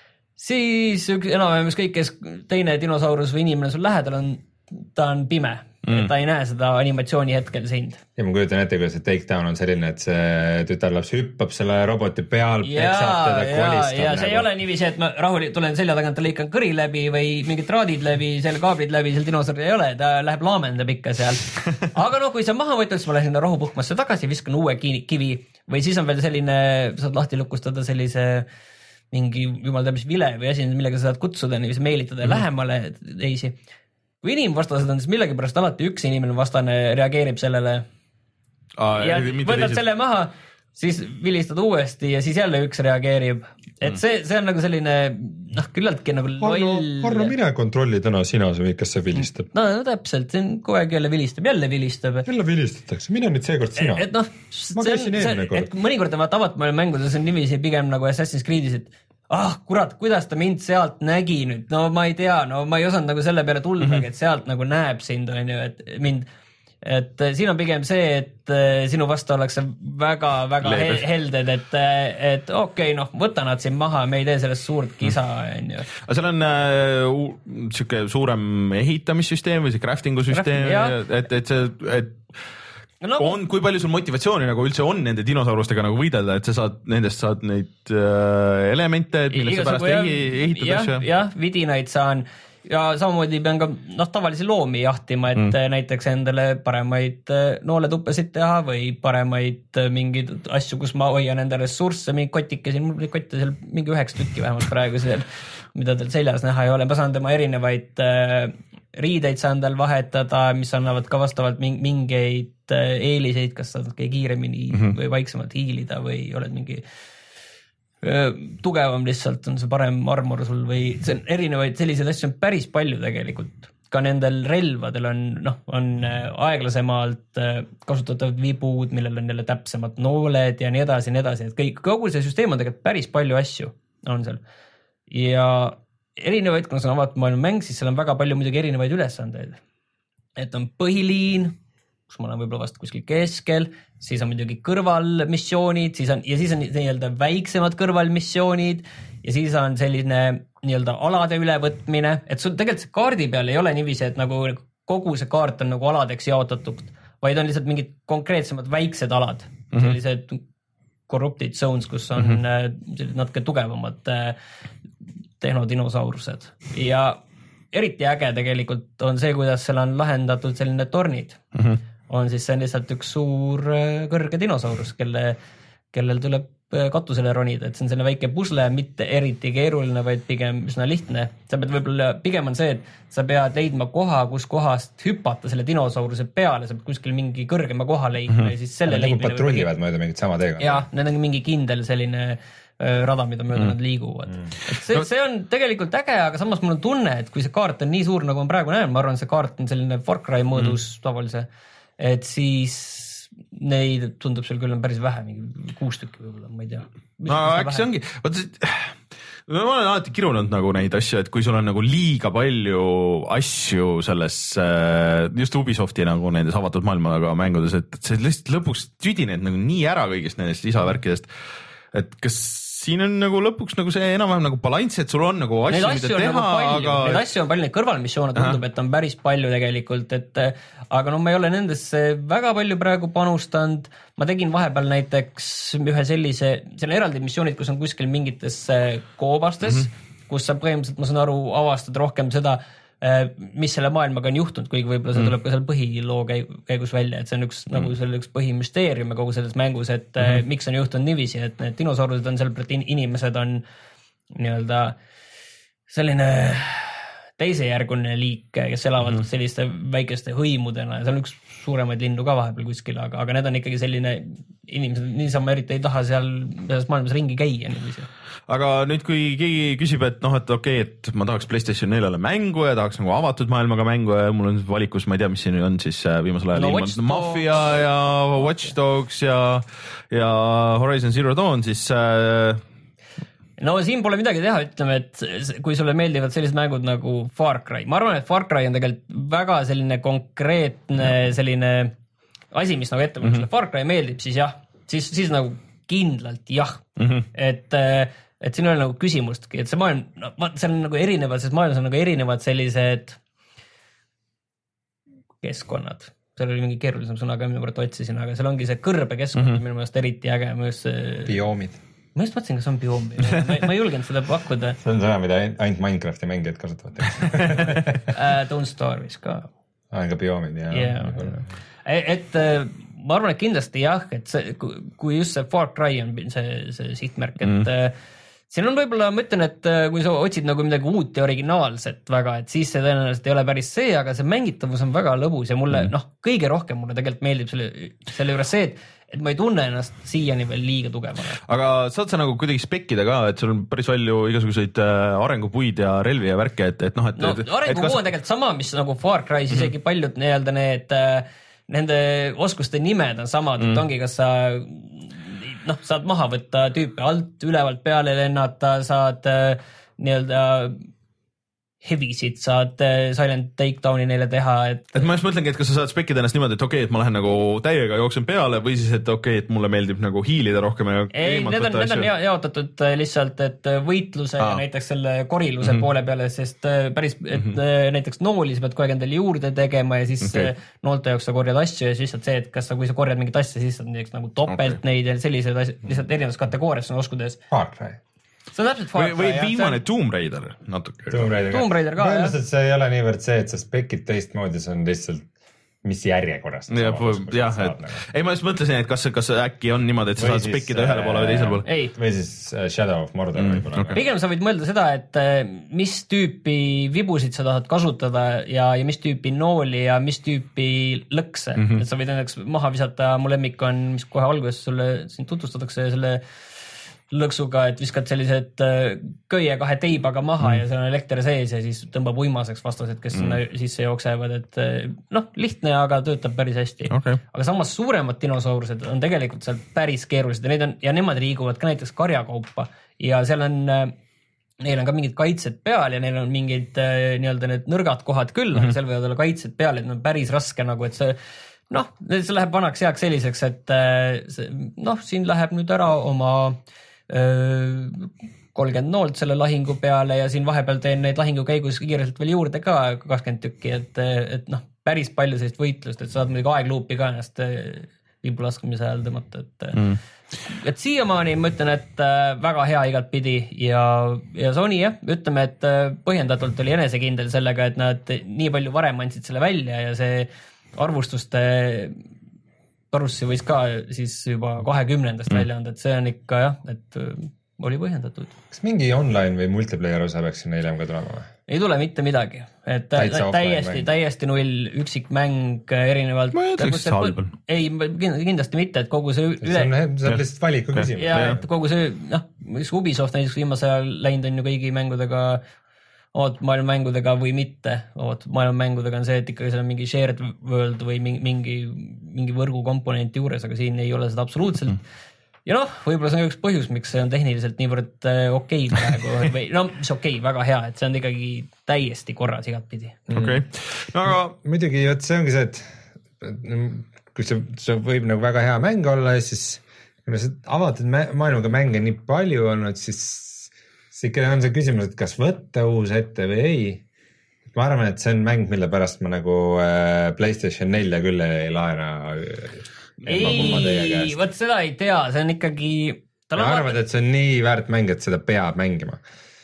siis enam-vähem ükskõik, kes teine dinosaurus või inimene sul lähedal on, ta on pime. Mm. Ta ei näe seda animatsiooni hetkel sind. Ja ma kujutan ette, kuidas see takedown on selline, et see tütarlaps hüppab selle roboti peal, peksab teda, kolistab. Ja see nagu. Ei ole niiviisi, et ma rahul tulen selja tagant ja lõikan kõri läbi või mingid traadid läbi, selle kaablid läbi, seal dinosauri ei ole, ta läheb laamendab ikka seal. Aga noh, kui sa maha võtad, siis ma lähen sinna rohupuhkmasse tagasi, viskan uue kivi või siis on veel selline, saad lahti lukustada sellise mingi jumal teab mis vile või asi, millega sa saad kutsuda, niiviisi meelitada mm -hmm. lähemale teisi. Kui inimvastased on, siis millegipärast alati üks inimene vastane reageerib sellele Aa, ja võtad teised... selle maha, siis vilistad uuesti ja siis jälle üks reageerib. Et see, see on nagu selline, noh, küllaltki nagu loll. Arno, mine kontrolli täna sina, kas see vilistab. No, no täpselt, see on kogu aeg jälle vilistab, jälle vilistab. Jälle vilistatakse, mine nüüd seekord sina. Et noh, ma käisin eelmine kord. Et mõnikord on vaata avatud maailma mängudes on niiviisi pigem nagu Assassin's Creed'is, et ah, kurat, kuidas ta mind sealt nägi nüüd, no ma ei tea, no ma ei osanud nagu selle peale tulla mm, -hmm. et sealt nagu näeb sind, on ju, et mind, et siin on pigem see, et sinu vastu ollakse väga-väga he helded, et, et okei okay,, noh, võta nad siin maha, me ei tee sellest suurt kisa, on ju. aga seal on äh, siuke suurem ehitamissüsteem või see crafting'u süsteem, et, et see, et No, on, kui palju sul motivatsiooni nagu üldse on nende dinosaurustega nagu võidelda, et sa saad, nendest saad neid äh, elemente, millest sa pärast ehi, ehitad asja? Jah, vidinaid saan ja samamoodi pean ka noh, tavalisi loomi jahtima, et mm. näiteks endale paremaid nooletuppesid teha või paremaid mingeid asju, kus ma hoian enda ressursse, mingi kotikesi, mul neid kotte seal mingi üheks tükki vähemalt praegu seal, mida teil seljas näha ei ole. Ma saan tema erinevaid riideid saan tal vahetada, mis annavad ka vastavalt mingeid eeliseid, kas saad kõige kiiremini mm-hmm. või vaiksemalt hiilida või oled mingi tugevam lihtsalt, on see parem armor sul või see on erinevaid selliseid asju on päris palju tegelikult. Ka nendel relvadel on, noh, on aeglasemalt kasutatavad vibud, millel on jälle täpsemad nooled ja nii edasi, nii edasi, et kõik, kogu see süsteem on tegelikult päris palju asju on seal. Ja erinevaid, kuna see on avatud maailma mäng, siis seal on väga palju muidugi erinevaid ülesandeid. Et on põhiliin, kus ma olen võib-olla vast kuskil keskel, siis on muidugi kõrvalmissioonid, siis on, ja siis on nii-öelda väiksemad kõrvalmissioonid ja siis on selline nii-öelda alade ülevõtmine, et sul tegelikult see kaardi peal ei ole niiviisi, et nagu kogu see kaart on nagu aladeks jaotatud, vaid on lihtsalt mingid konkreetsemad väiksed alad, mm-hmm. sellised corrupted zones, kus on mm-hmm. natuke tugevamad tehnodinosaurused ja eriti äge tegelikult on see, kuidas seal on lahendatud selline tornid. Mm-hmm. On siis see on lihtsalt üks suur kõrge dinosaurus, kelle, kellel tuleb katusele ronida, et see on selline väike pusle, mitte eriti keeruline, vaid pigem üsna lihtne. Sa pead võib-olla, pigem on see, et sa pead leidma koha, kus kohast hüpata selle dinosauruse peale, sa pead kuskil mingi kõrgema koha leidma mm-hmm. ja siis selle leidmine. Nagu patrullivad või... mööda mingit sama teega. Jah, need on mingi kindel selline rada, mida mööda mm. nad liiguvad. Mm. Et see, see on tegelikult äge, aga samas mul on tunne, et kui see kaart on nii suur, nagu on praegu näen, ma arvan, see kaart on selline Far Cry mõõdus mm. tavalise, et siis neid tundub seal küll on päris vähe, mingi kuus tükki võib-olla, ma ei tea. No äkki see ongi, vaata, ma olen alati kirunud nagu neid asju, et kui sul on nagu liiga palju asju selles, just Ubisofti nagu nendes avatud maailmaga mängudes, et see lihtsalt lõpuks tüdined nagu nii ära kõigist nendest lisavärkidest, et kas siin on nagu lõpuks nagu see enam-vähem nagu balanss, et sul on nagu asju, mida teha, nagu aga... Neid asju on palju, neid kõrvalmissioone tundub, et on päris palju tegelikult, et aga no ma ei ole nendesse väga palju praegu panustanud. Ma tegin vahepeal näiteks ühe sellise, seal eraldi missioonid, kus on kuskil mingites koobastes, mm-hmm. kus sa põhimõtteliselt, ma saan aru, avastad rohkem seda, mis selle maailmaga on juhtunud, kuigi võib-olla see tuleb ka seal põhiloo käigus välja, et see on üks, mm. nagu selle üks põhimüsteerium kogu selles mängus, et mm. miks on juhtunud niiviisi, et need dinosaurused on seal, inimesed on nii-öelda selline teisejärguline liik, kes elavad mm. selliste väikeste hõimudena ja seal on üks suuremaid lindu ka vahepeal kuskil, aga, aga need on ikkagi selline inimesed, niisama eriti ei taha seal selles maailmas ringi käia. Niiviisi. Aga nüüd, kui keegi küsib, et noh, et okei, okay, et ma tahaks PlayStation neljale mängu ja tahaks nagu avatud maailmaga mängu ja mul on valikus, ma ei tea, mis siin on siis viimasel ajal no, ilmalt Mafia ja Watch Dogs ja, ja Horizon Zero Dawn, siis äh, no siin pole midagi teha, ütleme, et kui sulle meeldivad sellised mängud nagu Far Cry, ma arvan, et Far Cry on tegelikult väga selline konkreetne selline asi, mis nagu ette, kui sulle Far Cry meeldib, siis jah, siis, siis nagu kindlalt jah, mm-hmm. et, et siin on nagu küsimustki, et see maailm, no, see on nagu erinevad, sest maailmas on nagu erinevad sellised keskkonnad. Seal oli mingi keerulisem sõna ka, minu võrrat otsisin, aga seal ongi see kõrbe keskkond, mm-hmm. minu meelest eriti äge. Bioomid. Ma just mõtlesin, kas on bioomi. Ma, ma ei julgenud seda pakkuda. See on sõna, mida ainult Minecrafti mängijad kasutavad. uh, Don't Starve is ka. Ah, ka bioomin, jah. Yeah. Et ma arvan, et kindlasti jah, et see, kui just see Far Cry on see, see sihtmärk, et mm. siin on võib-olla, ma ütlen, et kui sa otsid nagu midagi uut ja originaalset väga, et siis see tõenäoliselt ei ole päris see, aga see mängitavus on väga lõbus ja mulle, mm. noh, kõige rohkem mulle tegelikult meeldib selle, selle juures see, et et ma ei tunne ennast siiani veel liiga tugevana. Aga saad sa nagu kuidagi spekkida ka, et sul on päris palju igasuguseid arengupuid ja relvi ja värke, et, et noh, et... No, arengupuu kas... on tegelikult sama, mis nagu Far Cry, mm-hmm. isegi paljud nii-öelda need, nende oskuste nimed on samad, mm-hmm. et ongi, kas sa noh, saad maha võtta tüüpe alt, ülevalt peale lennata, saad nii-öelda heavysid saad silent takedown'i neile teha, et... Et ma just mõtlengi, et kas sa saad spekkida ennast niimoodi, et okei, okay, et ma lähen nagu täiega jooksen peale või siis, et okei, okay, et mulle meeldib nagu hiilida rohkem. Ei, need on, need on jaotatud lihtsalt, et võitluse Aa. näiteks selle koriluse mm-hmm. poole peale, sest päris, et mm-hmm. näiteks nooli sa pead kogu aeg endale juurde tegema ja siis okay. noolte jaoks sa korjad asju ja siis lihtsalt see, et kas sa, kui sa korjad mingit asja, siis saad näiteks nagu topelt okay. neid ja sellised asjad, lihtsalt erinevas kategoorias on oskudes. Far Cry. see on täpselt Far Cry. või viimane on... Tomb Raider natuke. Tomb Raider, Tomb Raider ka, jah. See ei ole niivõrd see, et sa spekid teistmoodi, see on lihtsalt mis järjekorrast. jah, jah, et nagu. ei, ma just mõtlesin, et kas, kas äkki on niimoodi, et sa või saad spekkida ühele poole või teisele poole. või siis Shadow of Mordor mm, võib-olla. Okay. Pigem sa võid mõelda seda, et mis tüüpi vibusid sa tahad kasutada ja, ja mis tüüpi nooli ja mis tüüpi lõkse. Mm -hmm. et sa võid näiteks maha visata, mu lemmik on, mis kohe alguses sulle siin tutvustatakse selle lõksuga, et viskad sellised köie kahe teibaga maha mm. ja seal on elekter sees ja siis tõmbab uimaseks vastased, kes mm. sinna sisse jooksevad, et noh, lihtne, aga töötab päris hästi. Okay. Aga samas suuremad dinosaurused on tegelikult seal päris keerulised ja, neid on, ja nemad liiguvad ka näiteks karjakaupa ja seal on, neil on ka mingid kaitsed peal ja neil on mingid nii-öelda need nõrgad kohad küll, mm. seal võivad olla kaitsed peal, et on päris raske nagu, et see noh, see läheb vanaks heaks selliseks, et see, noh, siin läheb nüüd ära oma kolmkümmend noolt selle lahingu peale ja siin vahepeal teen neid lahingu käigus kiirelt veel juurde ka kakskümmend tükki, et, et noh, päris palju sellist võitlust, et saad muidugi aegluupi ka ennast vibu laskmise ajal tõmmata, et mm. et siiamaani ma ütlen, et väga hea igat pidi ja, ja Sony jah, ütleme, et põhjendatult oli enesekindel sellega, et nad nii palju varem andsid selle välja ja see arvustuste Tarussi võis ka siis juba kahekümnendast mm. välja anda, et see on ikka jah, et oli põhjendatud. Kas mingi online või multiplayer osa peaks sinna hiljem ka tulema või? Ei tule mitte midagi, et täiesti, täiesti null üksikmäng erinevalt. Ma ei ütleks halb. Ei, kindlasti mitte, et kogu see üle... See on, see on lihtsalt valiku küsimus. Ja, et kogu see, noh, Ubisoft näiteks viimase ajal läinud on ju kõigi mängudega oot maailmamängudega või mitte, oot maailmamängudega on see, et ikkagi seal on mingi shared world või mingi, mingi võrgu komponent juures, aga siin ei ole seda absoluutselt. Ja noh, võib-olla see on üks põhjus, miks see on tehniliselt niivõrd okei praegu või no, mis okei, väga hea, et see on ikkagi täiesti korras igat pidi. Okay. No, aga muidugi, et see ongi see, et kui see, see võib nagu väga hea mäng olla, siis kui see avatud maailmaga mänge nii palju olnud, siis see ikka on see küsimus, et kas võtta uus ette või ei. Ma arvan, et see on mäng, mille pärast ma nagu PlayStation nelja küll ei laena. Ei, võt seda ei tea, see on ikkagi... Ma arvan, et see on nii väärt mäng, et seda peab mängima.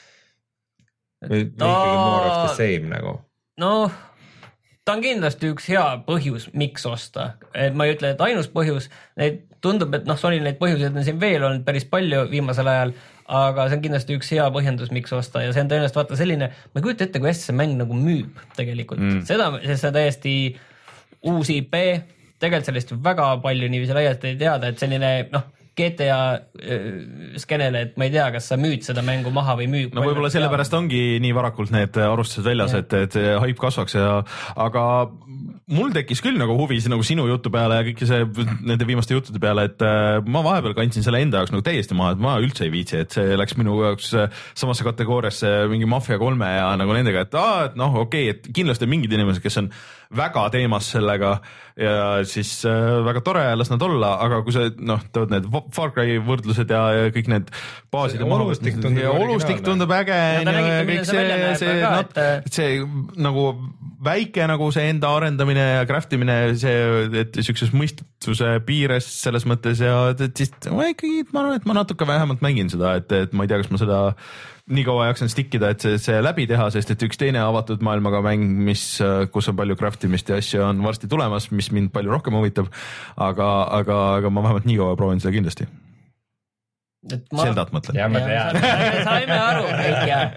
Või ta... ikkagi more of the same nagu. Noh, ta on kindlasti üks hea põhjus, miks osta. Et ma ei ütle, et ainus põhjus, neid tundub, et noh, Sony neid põhjuseid on siin veel olnud päris palju viimasel ajal, aga see on kindlasti üks hea põhjendus, miks osta ja see on tõenäoliselt vaata selline, ma ei kujuta ette, kui hästi see mäng nagu müüb tegelikult. Mm. Seda, see täiesti uus I P, tegelikult sellest väga palju niiviisi laialt ei teada, et selline noh, G T A skenele, et ma ei tea, kas sa müüd seda mängu maha või müü. No võib-olla sellepärast ongi nii varakult need arvustused väljas, et, et haip kasvaks ja, aga mul tekkis küll nagu huvi nagu sinu jutu peale ja kõike see nende viimaste juttude peale, et ma vahepeal kandsin selle enda jaoks nagu täiesti maha, et ma üldse ei viitsi, et see läks minu jaoks samasse kategooriasse mingi Mafia kolme ja nagu nendega, et, aa, et noh, okei, okay, et kindlasti on mingid inimesed, kes on väga teemas sellega ja siis äh, väga tore, las nad olla, aga kui sa noh, tood need Far Cry võrdlused ja, ja kõik need baasid ja olustik tundub, ja olustik tundub äge ja, ja kõik see, see, see, not, et... see nagu väike nagu see enda arendamine ja craftimine, see, et siukses mõistuse piires selles mõttes ja et siis ma ikkagi, ma arvan, et ma natuke vähemalt mängin seda, et, et ma ei tea, kas ma seda nii kaua jaksan stikkida, et see, see läbi teha, sest et üks teine avatud maailmaga mäng, mis, kus on palju craftimist ja asju on varsti tulemas, mis mind palju rohkem huvitab, aga, aga, aga ma vähemalt nii kaua proovin seda kindlasti. Ma... Zeldat mõtlen. Ja, ma tean. Saime aru, kõik ja.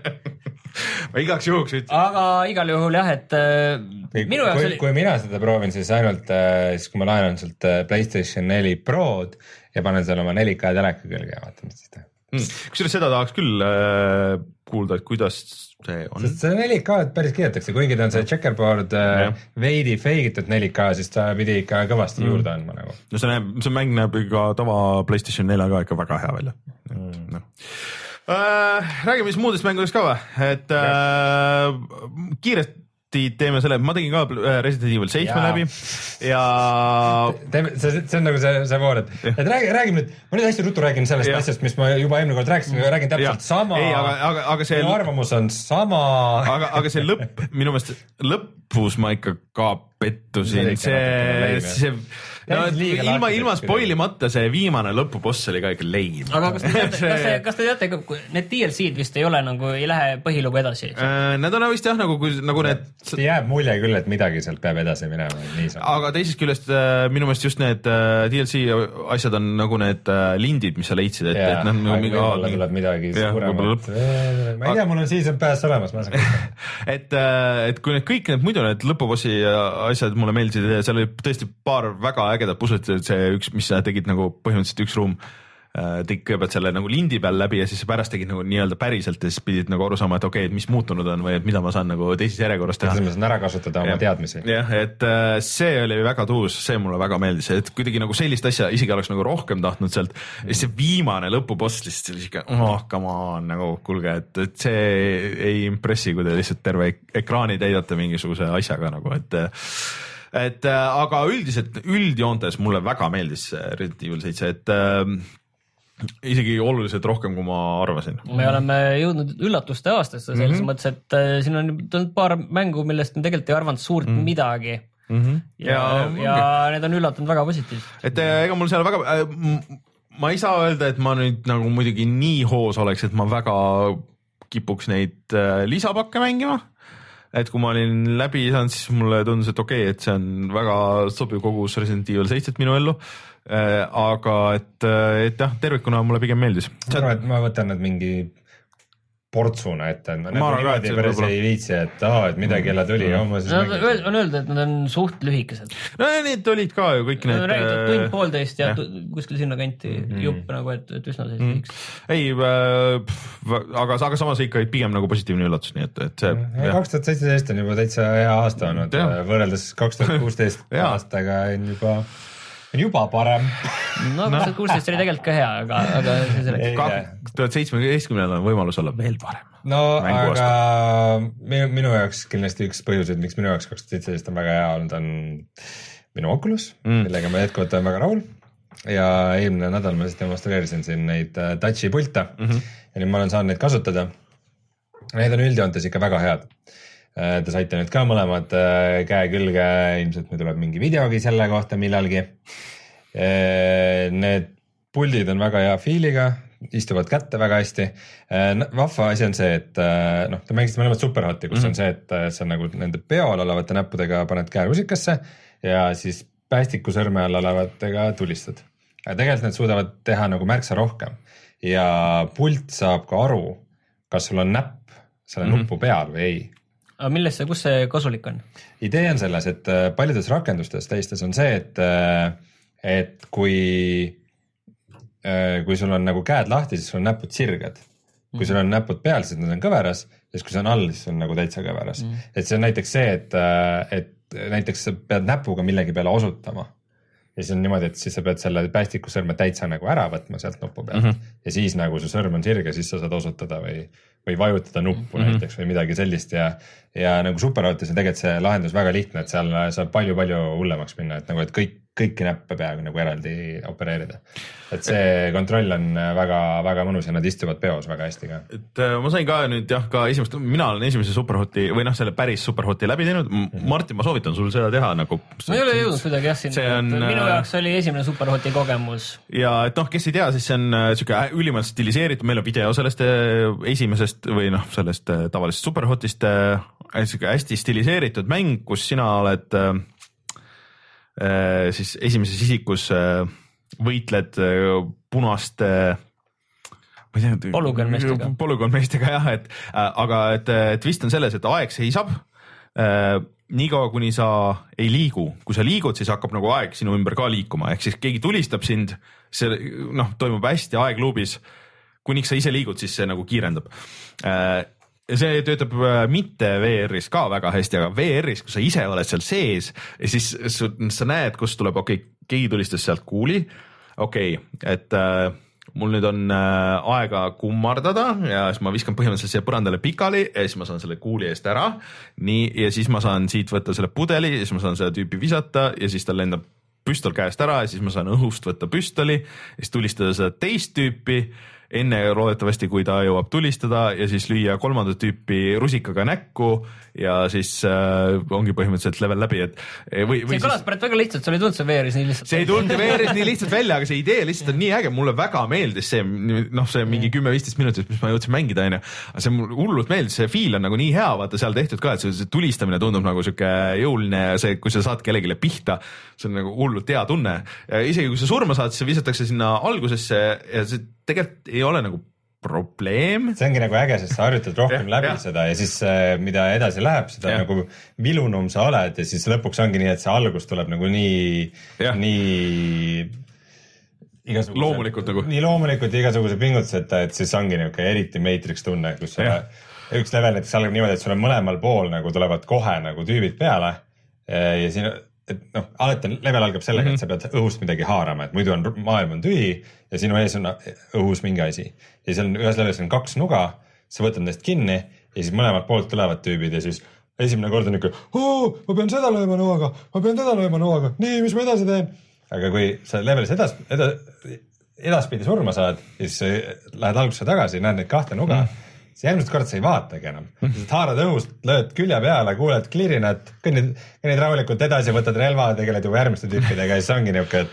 Ma igaks juhuks ütlen. Aga igal juhul jah, et kui, minu jaoks kui, oli... kui mina seda proovin, siis ainult siis kui ma laenan sult PlayStation neli Prod ja panen seal oma neli K teleka külge ja vaatan, mis siis teha. Hmm. Kusjuures seda tahaks küll äh, kuulda, et kuidas see on. Sest see neli K päris kiidetakse, kuigi ta on see checkerboard äh, veidi feigitud neli K, siis ta pidi ikka kõvasti mm. juurde andma nagu. No see, näeb, see mäng näeb ikka tava PlayStation nelja ka ikka väga hea välja. Mm. No. Äh, räägime siis muudest mängudest ka või? Et äh, kiiresti teeme selle, ma tegin ka Resident Evil seitse läbi ja teeme, see, see on nagu see, see voor, et, et räägi, räägime nüüd, ma nüüd hästi ruttu räägin sellest ja. asjast, mis ma juba eelmine kord rääkisin, räägin täpselt ja. sama, ei, aga, aga, aga see minu arvamus on sama. Aga, aga see lõpp, minu meelest lõpus ma ikka ka pettusin, see, see no, ilma, ilma spoilimata see viimane lõpuboss oli ka ikka leim. aga kas te teate, see... kas, te, kas te teate, need D L C-d vist ei ole nagu, ei lähe põhilugu edasi? Need on vist jah, nagu, nagu need... jääb mulje küll, et midagi sealt peab edasi minema. Aga teisest küljest minu meelest just need D L C asjad on nagu need lindid, mis sa leidsid, et, ja, et noh, nagu mingi... võib-olla tuleb midagi suuremat. Ma ei tea, mul on season pass olemas. et, et kui need kõik need muidu need lõpubossi asjad mulle meeldisid, seal oli tõesti paar väga ägedat puslet, see üks, mis sa tegid nagu põhimõtteliselt üks ruum, tegid kõigepealt selle nagu lindi peal läbi ja siis pärast tegid nagu nii-öelda päriselt ja siis pidid nagu aru saama, et okei, okay, et mis muutunud on või et mida ma saan nagu teises järjekorras teha. ma saan ära kasutada oma ja. teadmisi. jah, et see oli väga tuus, see mulle väga meeldis, et kuidagi nagu sellist asja isegi oleks nagu rohkem tahtnud sealt mm. ja see viimane lõpuboss lihtsalt oli siuke, oh come on, nagu kuulge, et, et see ei impressi, kui te lihtsalt terve ekraani täidate mingisuguse asjaga nagu, et et aga üldiselt, üldjoontes mulle väga meeldis Resident Evil seitse, et äh, isegi oluliselt rohkem, kui ma arvasin. Me oleme jõudnud üllatuste aastasse selles mm -hmm. mõttes, et äh, siin on tulnud paar mängu, millest me tegelikult ei arvanud suurt mm -hmm. midagi. Mm -hmm. ja, ja, ja okay. need on üllatunud väga positiivselt. Et ega mul seal väga... Äh, ma ei saa öelda, et ma nüüd nagu muidugi nii hoos oleks, et ma väga kipuks neid äh, lisapakke mängima. Et kui ma olin läbi saanud, siis mulle tundus, et okei okay,, et see on väga sobiv kogus Resident Evil seitset minu ellu. Äh, aga et, et jah, tervikuna mulle pigem meeldis. ma arvan, et ma võtan need mingi portsuna ette, et ma niimoodi päris ei viitsi, et aa, et midagi jälle tuli. No, on öelda, et nad on suht lühikesed. No need olid ka ju kõik need... Räägitud tund poolteist ja, ja kuskil sinna kanti mm. jupp nagu, et, et üsna sellist mm. ei, äh, aga, aga samas ikka pigem nagu positiivne üllatus, nii et, et see... kaks tuhat seitseteist on juba täitsa hea aasta olnud, võrreldes kaks tuhat kuusteist aastaga on juba... on juba parem. no kaks tuhat kuusteist oli tegelikult ka hea, aga, aga see selleks. kaks tuhat seitsmeteistkümnendal on võimalus olla veel parem. No aga minu, minu jaoks kindlasti üks põhjuseid, miks minu jaoks kaks tuhat seitseteist on väga hea olnud, on minu Oculus, mm. millega ma jätkuvalt olen väga rahul. Ja eelmine nädal ma siis demonstreerisin siin neid touchi pilte mm -hmm. ja nüüd ma olen saanud neid kasutada. Need on üldjoontes ikka väga head. Te saite nüüd ka mõlemad käe külge, ilmselt me tuleb mingi videogi selle kohta millalgi. Need puldid on väga hea fiiliga, istuvad kätte väga hästi. Vahva asi on see, et noh, te mängisite mõlemad Superhoti, kus mm -hmm. on see, et sa nagu nende peol olevate näppudega paned käe rusikasse ja siis päästiku sõrme all olevatega tulistad. Aga tegelikult need suudavad teha nagu märksa rohkem ja pult saab ka aru, kas sul on näpp selle mm -hmm. nupu peal või ei. aga millest see, kus see kasulik on? Idee on selles, et paljudes rakendustes teistes on see, et, et kui, kui sul on nagu käed lahti, siis sul on näpud sirged. Kui sul on näpud peal, siis nad on kõveras, ja kui see on all, siis on nagu täitsa kõveras. Mm. Et see on näiteks see, et, et näiteks sa pead näpuga millegi peale osutama. Ja siis on niimoodi, et siis sa pead selle päästiku sõrme täitsa nagu ära võtma sealt nupu pealt. Mm -hmm. Ja siis nagu su sõrm on sirge, siis sa saad osutada või, või vajutada nuppu mm -hmm. näiteks või midagi sellist. Ja, ja nagu Superhotis on tegelikult see lahendus väga lihtne, et seal saab palju-palju hullemaks minna, et nagu, et kõik, kõiki näppe peaaegu nagu eraldi opereerida. Et see kontroll on väga, väga mõnus ja nad istuvad peos väga hästi ka. Et ma sain ka nüüd jah, ka esimest, mina olen esimese Superhoti või noh, selle päris Superhoti läbi teinud. Martin, ma soovitan sul seda teha nagu. ma ei ole jõudnud kuidagi jah sinna, on, minu jaoks oli esimene Superhoti kogemus. Ja et noh, kes ei tea, siis see on siuke ülimalt stiliseeritud, meil on video sellest esimesest või noh, sellest tavalisest Superhotist siuke hästi stiliseeritud mäng, kus sina oled siis esimeses isikus võitled punaste polügoonmeestega. polügoonmeestega jah, et aga et, et vist on selles, et aeg seisab niikaua, kuni sa ei liigu. Kui sa liigud, siis hakkab nagu aeg sinu ümber ka liikuma, ehk siis keegi tulistab sind, see noh, toimub hästi aegluubis, kuniks sa ise liigud, siis see nagu kiirendab. See töötab mitte V R-is ka väga hästi, aga V R-is, kui sa ise oled seal sees ja siis sa näed, kus tuleb, okei okay,, keegi tulistas sealt kuuli, okei okay,, et äh, mul nüüd on äh, aega kummardada ja siis ma viskan põhimõtteliselt siia põrandale pikali ja siis ma saan selle kuuli eest ära. Nii, ja siis ma saan siit võtta selle pudeli ja siis ma saan seda tüüpi visata ja siis tal lendab püstol käest ära ja siis ma saan õhust võtta püstoli ja siis tulistada seda teist tüüpi enne loodetavasti, kui ta jõuab tulistada ja siis lüüa kolmandat tüüpi rusikaga näkku ja siis äh, ongi põhimõtteliselt level läbi, et või, või see kõlas siis... pärast väga lihtsalt, sul ei tulnud see V R-is nii lihtsalt. See ei tulnud V R-is nii lihtsalt välja, aga see idee lihtsalt on nii äge, mulle väga meeldis see, noh, see mingi kümme-viisteist minutit, mis ma jõudsin mängida, on ju, aga see mulle hullult meeldis, see feel on nagu nii hea, vaata seal tehtud ka, et see, see tulistamine tundub nagu siuke jõuline ja see, kui sa saad kellegile pihta, see on nagu hullult hea tunne. Ja isegi kui sa surma saad, siis visatakse sinna algusesse ja see tegelikult ei ole nagu probleem. See ongi nagu äge, sest sa harjutad rohkem ja, läbi ja. Seda ja siis mida edasi läheb, seda ja. Nagu vilunum sa oled ja siis lõpuks ongi nii, et see algus tuleb nagu nii, nii igasuguse, loomulikult nagu. Nii loomulikult igasuguse pingutuseta, et siis ongi niuke eriti Matrix tunne, kus sulle, üks level näiteks algab niimoodi, et sulle mõlemal pool nagu tulevad kohe nagu tüübid peale ja siin et noh, alati level algab sellega, mm -hmm. et sa pead õhust midagi haarama, et muidu on maailm on tühi ja sinu ees on õhus mingi asi. Ja seal on ühes levelis on kaks nuga, sa võtad neist kinni ja siis mõlemalt poolt tulevad tüübid ja siis esimene kord on ikka, ma pean seda lööma noaga, ma pean teda lööma noaga, nii, mis ma edasi teen? Aga kui sa levelis edas, edas, edaspidi surma saad, siis lähed algusse tagasi, näed neid kahte nuga, mm. siis järgmist kord sa ei vaatagi enam. Mm. Haarad õhust, lööd külje peale, kuuled klirinat, kõnnid, kõnnid rahulikult edasi, võtad relva, tegeled juba järgmiste tüüpidega ja siis ongi niuke,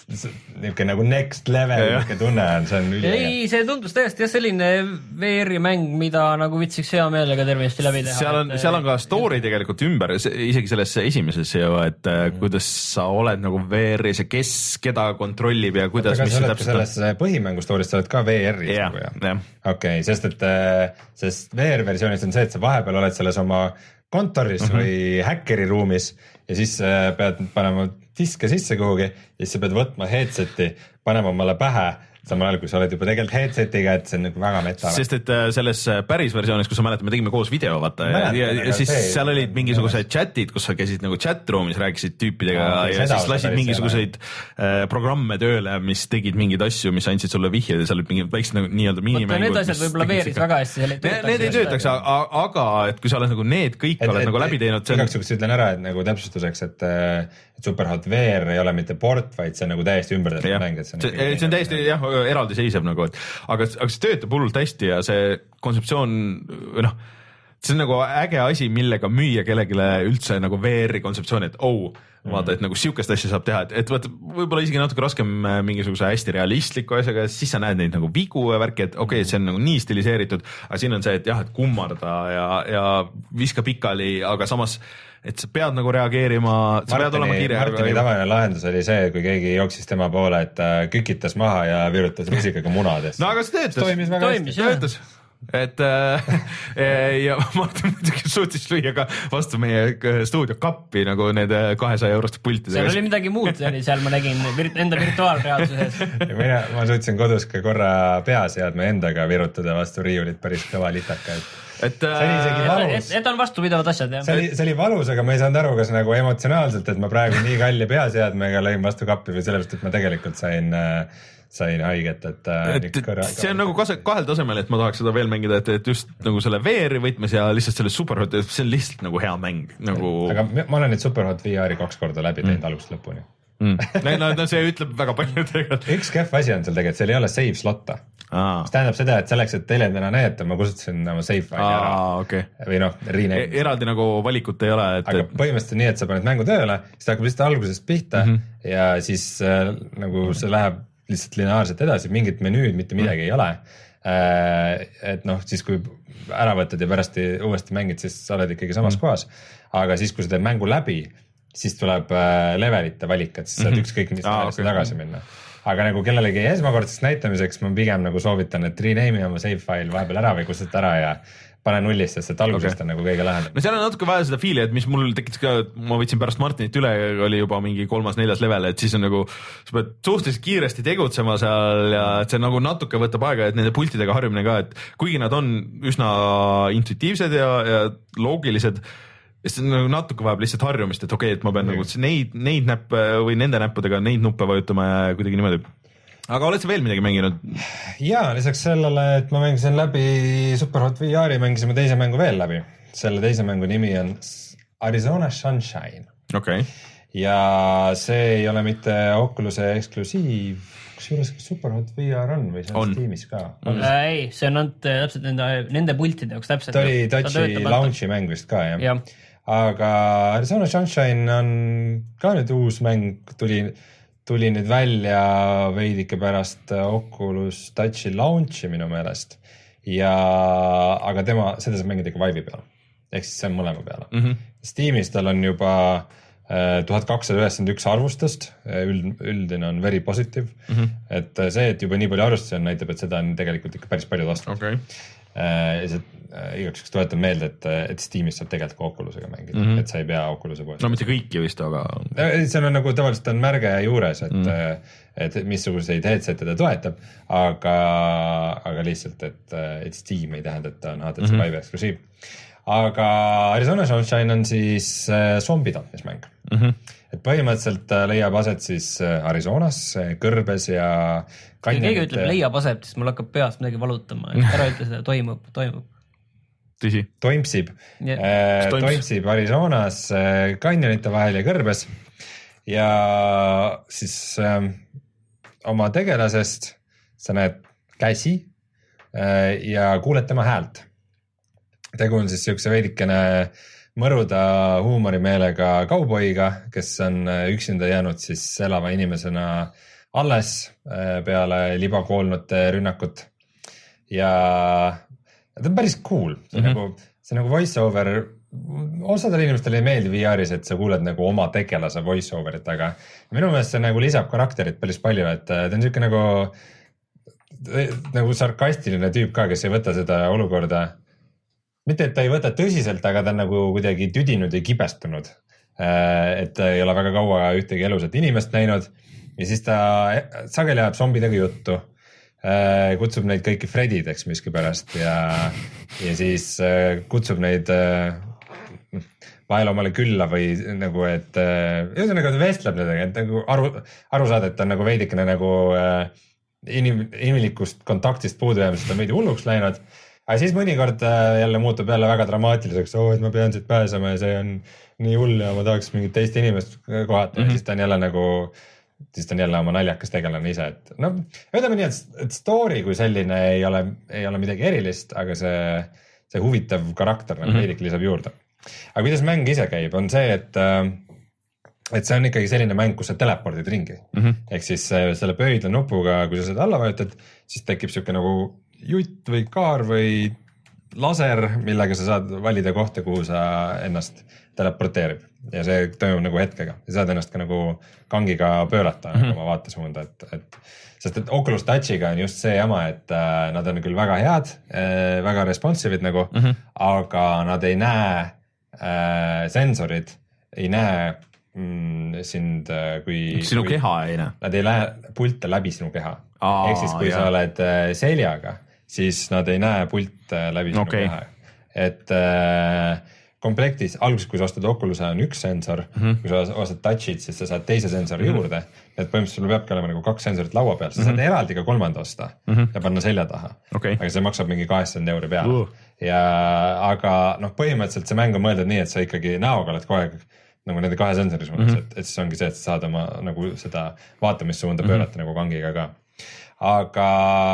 niuke nagu next level niuke tunne on, see on üli. Ei, see tundus tõesti jah selline V R-i mäng, mida nagu vitsiks hea meelega tervesti läbi teha. Seal on, et, seal on ka story tegelikult ümber, isegi selles esimeses ju, et mm. kuidas sa oled nagu V R-is ja kes keda kontrollib ja kuidas, mis see täpselt on. Selles põhimängu story's sa oled ka V R-is ja, nagu jah. Okei, sest et sest V R-versioonis on see, et sa vahepeal oled selles oma kontoris mm -hmm. või häkkeri ruumis ja siis pead panema diske sisse kuhugi ja siis sa pead võtma headseti, panema omale pähe, samal ajal kui sa oled juba tegelikult headsetiga, et see on nagu väga meta. Sest et selles päris versioonis, kus sa mäletad, me tegime koos video, vaata, ja, ja, ja siis see, seal olid mingisugused chatid, kus sa käisid nagu chat-ruumis, rääkisid tüüpidega no, ja siis lasid mingisuguseid äh, programme tööle, mis tegid mingeid asju, mis andsid sulle vihjed ja seal olid mingid väiksed nagu nii-öelda minimängud. Need asjad võib-olla veeris väga hästi, seal ei töötaks. Need ei töötaks, aga et kui sa oled nagu need kõik et, oled et, nagu läbi teinud. Igaks juhuks ütlen ära, et nagu täpsustuseks, et, et Superhot V R ei ole mitte port, vaid see on nagu täiesti ümber tehtud mäng. See on täiesti jah, eraldiseisev nagu, et aga, aga see töötab hullult hästi ja see kontseptsioon, noh, see on nagu äge asi, millega müüa kellegile üldse nagu V R-i kontseptsiooni, et oh, vaata, et nagu siukest asja saab teha, et, et vaata, võib-olla isegi natuke raskem mingisuguse hästi realistliku asjaga, siis sa näed neid nagu vigu ja värki, et okei okay,, see on nagu nii stiliseeritud, aga siin on see, et jah, et kummarda ja, ja viska pikali, aga samas et sa pead nagu reageerima, sa pead olema kiire. Martini tavaline lahendus oli see, kui keegi jooksis tema poole, et kükitas maha ja virutas rusikaga munades. No aga see töötas. Toimis väga Toimis, hästi. Töötas. Et äh, ja Martin muidugi suutis lüüa ka vastu meie stuudio kappi nagu need kahesaja euroste pultidega. Seal oli midagi muud, seal ma nägin enda virtuaalreaalsuses. Mina, ma suutsin kodus ka korra peaseadme endaga virutada vastu riiulit päris kõva litaka, et et, et, et on vastupidavad asjad, jah. See oli, see oli valus, aga ma ei saanud aru, kas nagu emotsionaalselt, et ma praegu nii kalli peaseadmega lõin vastu kappi või sellepärast, et ma tegelikult sain, sain haiget, et, et kõrra, see on nagu kahel tasemel, et ma tahaks seda veel mängida, et, et just nagu selle V R-i võtmes ja lihtsalt selle Superhot, see on lihtsalt nagu hea mäng nagu... aga ma olen nüüd Superhot V R-i kaks korda läbi teinud mm. algusest lõpuni mm. no, no see ütleb väga palju tegelikult. Üks kehv asi on seal tegelikult, seal ei ole save slotta. Mis tähendab seda, et selleks, et teilendina näete, ma kusutasin oma save faili ära. Okay. Või noh, rename. Eraldi nagu valikut ei ole. Et... aga põhimõtteliselt nii, et sa paned mängu tööle, siis ta hakkab lihtsalt algusest pihta mm -hmm. ja siis äh, nagu see läheb lihtsalt lineaarselt edasi, mingit menüüd, mitte midagi mm -hmm. ei ole. Äh, et noh, siis kui ära võtad ja pärast uuesti mängid, siis sa oled ikkagi samas mm -hmm. kohas. Aga siis, kui sa teed mängu läbi, siis tuleb äh, levelite valik, et siis saad mm -hmm. ükskõik mis ah, okay. tagasi minna. Aga nagu kellelegi esmakordseks näitamiseks ma pigem nagu soovitan, et rename oma save file vahepeal ära või kustuta ära ja pane nullist, sest et algusest okay. on nagu kõige lähedam. No seal on natuke vaja seda fiili, et mis mul tekkis ka, ma võtsin pärast Martinit üle, oli juba mingi kolmas-neljas level, et siis on nagu, sa pead suhteliselt kiiresti tegutsema seal ja et see nagu natuke võtab aega, et nende pultidega harjumine ka, et kuigi nad on üsna intuitiivsed ja, ja loogilised, siis nagu natuke vajab lihtsalt harjumist, et okei okay,, et ma pean mm. nagu neid, neid näppe või nende näppudega neid nuppe vajutama ja kuidagi niimoodi. Aga oled sa veel midagi mänginud? Jaa, lisaks sellele, et ma mängisin läbi Superhot V R-i, mängisime teise mängu veel läbi. Selle teise mängu nimi on Arizona Sunshine. Okay. Ja see ei ole mitte Oculus'e eksklusiiv, kusjuures Superhot V R on või see on, on. Steamis ka? Äh, ei, see on ainult täpselt nende, nende pultide jaoks täpselt. Ta oli Touchi launchi mäng vist ka, jah ja. Aga Arizona Sunshine on ka nüüd uus mäng, tuli, tuli nüüd välja veidike pärast Oculus Touchi launchi minu meelest ja, aga tema, seda saab mängida ikka Vive'i peal, ehk siis see on mõlema peale mm. -hmm. Steamis tal on juba tuhat kakssada üheksakümmend üks arvustust, üld, üldine on very positive mm, -hmm. et see, et juba nii palju arvustusi on, näitab, et seda on tegelikult ikka päris palju ostnud okay. ja see igaks juhuks tuletan meelde, et, et Steamis saab tegelikult ka Oculusega mängida mm, -hmm. et sa ei pea Oculus'e poest. No mitte kõiki vist, aga seal on nagu tavaliselt on märge juures, et mm, -hmm. et missuguseid headset'e ta toetab, aga, aga lihtsalt, et, et Steam ei tähenda, et ta on H T C mm -hmm. Vive eksklusiiv. Aga Arizona Sunshine on siis äh, zombi tapmismäng mm. -hmm. Et põhimõtteliselt äh, leiab aset siis äh, Arizonas, äh, kõrbes ja kui keegi ütleb leiab aset, siis mul hakkab peast midagi valutama, et ära ütle seda, toimub, toimub. Tõsi? Toimsib yeah. äh, Toimsib Arizonas äh, kanjonite vahel ja kõrbes ja siis äh, oma tegelasest sa näed käsi äh, ja kuuled tema häält. Tegu on siis siukse veidikene mõruda huumorimeelega kauboiga, kes on üksinda jäänud siis elava inimesena alles peale libakoolnute rünnakut. Ja ta on päris cool. See on mm -hmm. nagu, see on nagu voice over. Osadele inimestele ei meeldi V R-is, et sa kuuled nagu oma tegelase voice overit, aga minu meelest see nagu lisab karakterit päris palju, et ta on siuke nagu, nagu sarkastiline tüüp ka, kes ei võta seda olukorda. Mitte, et ta ei võta tõsiselt, aga ta on nagu kuidagi tüdinud ja kibestunud. Et ta ei ole väga kaua ühtegi elusat inimest näinud ja siis ta sageli ajab zombidega juttu. Kutsub neid kõiki Fredideks miskipärast ja, ja siis kutsub neid vahel omale külla või nagu, et ühesõnaga ta vestleb nendega, et nagu aru, aru saada, et ta on nagu veidikene nagu inim, inimlikust kontaktist puudu jäämisest on veidi hulluks läinud. Aga siis mõnikord jälle muutub jälle väga dramaatiliseks, oo, et ma pean siit pääsema ja see on nii hull ja ma tahaks mingit teist inimest kohata mm -hmm. ja siis ta on jälle nagu, siis ta on jälle oma naljakas tegelane ise, et no, ütleme nii, et story kui selline ei ole, ei ole midagi erilist, aga see, see huvitav karakter nagu mm -hmm. veidike lisab juurde. Aga kuidas mäng ise käib, on see, et, et see on ikkagi selline mäng, kus sa telepordid ringi mm. -hmm. Ehk siis selle pöidla nupuga, kui sa seda alla vajutad, siis tekib siuke nagu jutt või kaar või laser, millega sa saad valida kohta, kuhu sa ennast teleporteerib ja see toimub nagu hetkega ja saad ennast ka nagu kangiga pöörata mm -hmm. oma vaatesuunda, et, et sest et Oculus Touchiga on just see jama, et äh, nad on küll väga head äh,, väga responsive'id nagu mm, -hmm. aga nad ei näe äh, sensorid, ei näe mm, sind äh, kui sinu kui, keha ei näe? Nad ei lähe pilte läbi sinu keha. Ehk siis kui jah. Sa oled äh, seljaga, siis nad ei näe pilte läbi sinu okay. keha. Et äh, komplektis, alguses kui sa ostad Oculus'e on üks sensor mm, -hmm. kui sa ostad Touch'id, siis sa saad teise sensori mm -hmm. juurde. Et põhimõtteliselt sul peabki olema nagu kaks sensorit laua peal, sa mm -hmm. saad eraldi ka kolmanda osta mm -hmm. ja panna selja taha okay.. Aga see maksab mingi kaheksakümmend euri peale uh. ja aga noh, põhimõtteliselt see mäng on mõeldud nii, et sa ikkagi näoga oled kogu aeg nagu nende kahe sensori suunas mm, -hmm. et, et siis ongi see, et sa saad oma nagu seda vaatamissuunda pöörata mm -hmm. nagu kangiga ka. Aga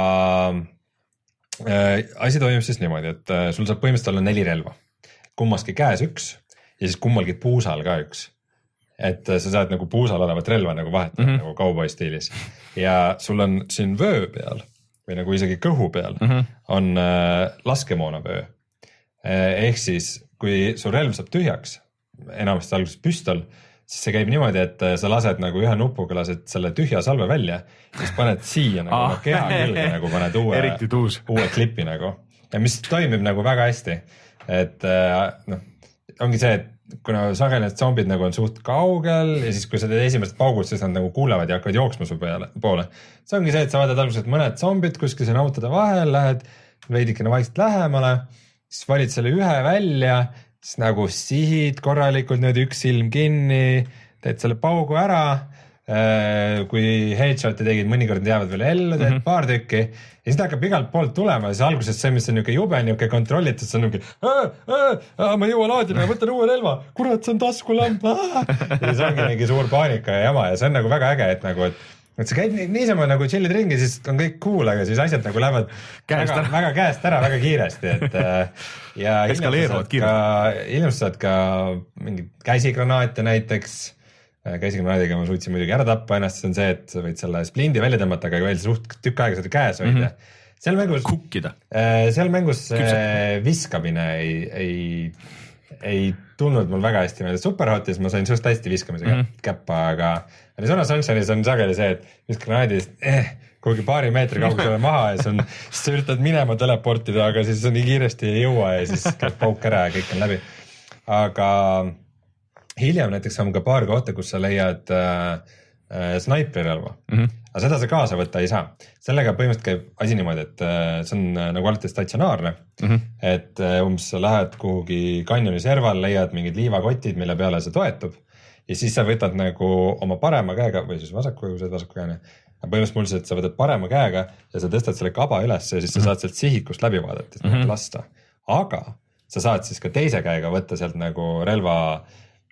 äh, asi toimub siis niimoodi, et äh, sul saab põhimõtteliselt olla neli relva. Kummaski käes üks ja siis kummalgi puusal ka üks. Et äh, sa saad nagu puusal olevat relva nagu vahetada mm -hmm. nagu cowboy stiilis. Ja sul on siin vöö peal või nagu isegi kõhu peal mm -hmm. on äh, laskemoonavöö. Äh, ehk siis kui su relv saab tühjaks, enamasti alguses püstol, siis see käib niimoodi, et sa lased nagu ühe nupuga lased selle tühja salve välja, siis paned siia nagu ah. keha külge nagu paned uue, uue klipi nagu. Ja mis toimib nagu väga hästi, et noh, ongi see, et kuna sageli need zombid nagu on suht kaugel ja siis kui sa teed esimesed paugud, siis nad nagu kuulevad ja hakkavad jooksma su peale, poole. See ongi see, et sa vaatad alguses mõned zombid kuskil siin autode vahel, lähed veidikene vaikselt lähemale, siis valid selle ühe välja, siis nagu sihid korralikult, nüüd üks silm kinni, teed selle paugu ära. Kui headshot'i tegid, mõnikord jäävad veel ellu, teed mm -hmm. paar tükki ja siis ta hakkab igalt poolt tulema ja siis alguses see, mis on niuke jube, niuke kontrollitud, see on niuke ma ei jõua laadima ja võtan uue relva, kurat, see on taskulamp. Ja siis ongi mingi suur paanika ja jama ja see on nagu väga äge, et nagu, et et see käib niisama nagu chillid ringi, siis on kõik cool, aga siis asjad nagu lähevad käest väga, väga käest ära väga kiiresti, et ja hiljem sa saad ka mingid käsigranaate näiteks, käsigranaadiga ma suutsin muidugi ära tappa ennast, see on see, et sa võid selle splindi välja tõmmata, aga veel suht tükk aega seda käes hoida mm. -hmm. seal mängus, seal mängus viskamine ei, ei, ei tulnud mul väga hästi meelde. Superhotis ma sain suht hästi viskamisega mm -hmm. käppa, aga Arizona Sunshine'is on sageli see, et viskad granaadist eh, kuhugi paari meetri kaugusele maha ja on, siis sa üritad minema teleportida, aga siis on nii kiiresti ei jõua ja siis käib pauk ära ja kõik on läbi. Aga hiljem näiteks on ka paar kohta, kus sa leiad äh, äh, snaiprirelva, mm -hmm. aga seda sa kaasa võtta ei saa. Sellega põhimõtteliselt käib asi niimoodi, et äh, see on äh, nagu alati statsionaarne, mm -hmm. et äh, umbes sa lähed kuhugi kanjoni serval, leiad mingid liivakotid, mille peale see toetub ja siis sa võtad nagu oma parema käega või siis vasaku, kui sa oled vasaku käene, põhimõtteliselt sa võtad parema käega ja sa tõstad selle kaba üles ja siis sa saad sealt sihikust läbi vaadata, et mm -hmm. lasta. Aga sa saad siis ka teise käega võtta sealt nagu relva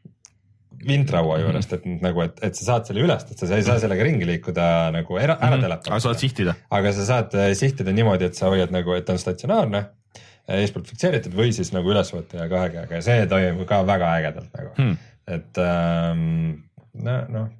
vintraua juurest, et nagu, et, et sa saad selle ülest, et sa ei saa sellega ringi liikuda nagu ära, ära telepata. Aga sa saad sihtida. Aga sa saad sihtida niimoodi, et sa hoiad nagu, et on statsionaarne, eespoolt fikseeritud või siis nagu üles võtta ja kahe käega ja see toimub ka väga ägedalt nagu. Hmm. Et ähm, no, no,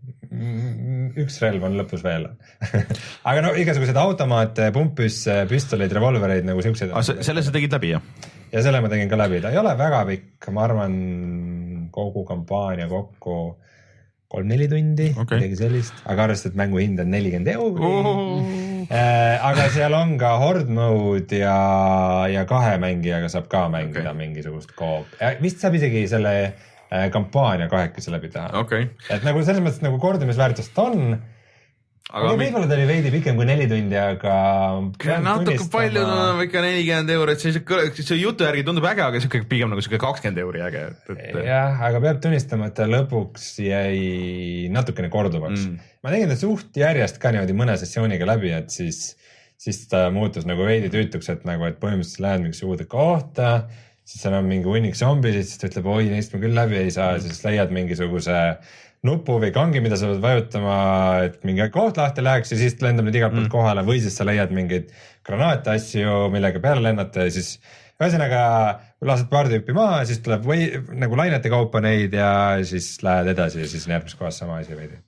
üks relv on lõpus veel. Aga no igasugused automaate, pumpüs, püstoleid, revolvereid nagu siuksed. Aga selle sa tegid läbi, jah? Ja selle ma tegin ka läbi, ta ei ole väga pikk, ma arvan kogu kampaania kokku kolm-neli tundi, okay. midagi sellist, aga arvestad, et mängu hind on nelikümmend euri oh.. Äh, aga seal on ka horde mode ja, ja kahe mängijaga saab ka mängida okay. mingisugust koop. Vist saab isegi selle äh, kampaania kahekesi läbi teha okay.. Et nagu selles mõttes nagu kordumisväärtust on, aga võib-olla ta oli veidi pikem kui neli tundi, aga natuke palju on ikka nelikümmend eurot, see, see jutu järgi tundub äge, aga see pigem nagu kakskümmend euri äge. Et... jah, aga peab tunnistama, et ta lõpuks jäi natukene korduvaks. Mm. Ma tegin ta suht järjest ka niimoodi mõne sessiooniga läbi, et siis, siis ta muutus nagu veidi tüütuks, et nagu, et põhimõtteliselt lähed mingisse uude kohta, siis seal on mingi hunnik zombisid, siis ta ütleb, oi, neist ma küll läbi ei saa, mm. siis leiad mingisuguse nupu või kangi, mida sa pead vajutama, et mingi koht lahti läheks ja siis lendab nüüd igalt poolt mm. kohale või siis sa leiad mingeid granaate asju, millega peale lennata ja siis ühesõnaga lased paar tüüpi maha, siis tuleb või nagu lainete kaupa neid ja siis lähed edasi ja siis on järgmises kohas sama asi veidi.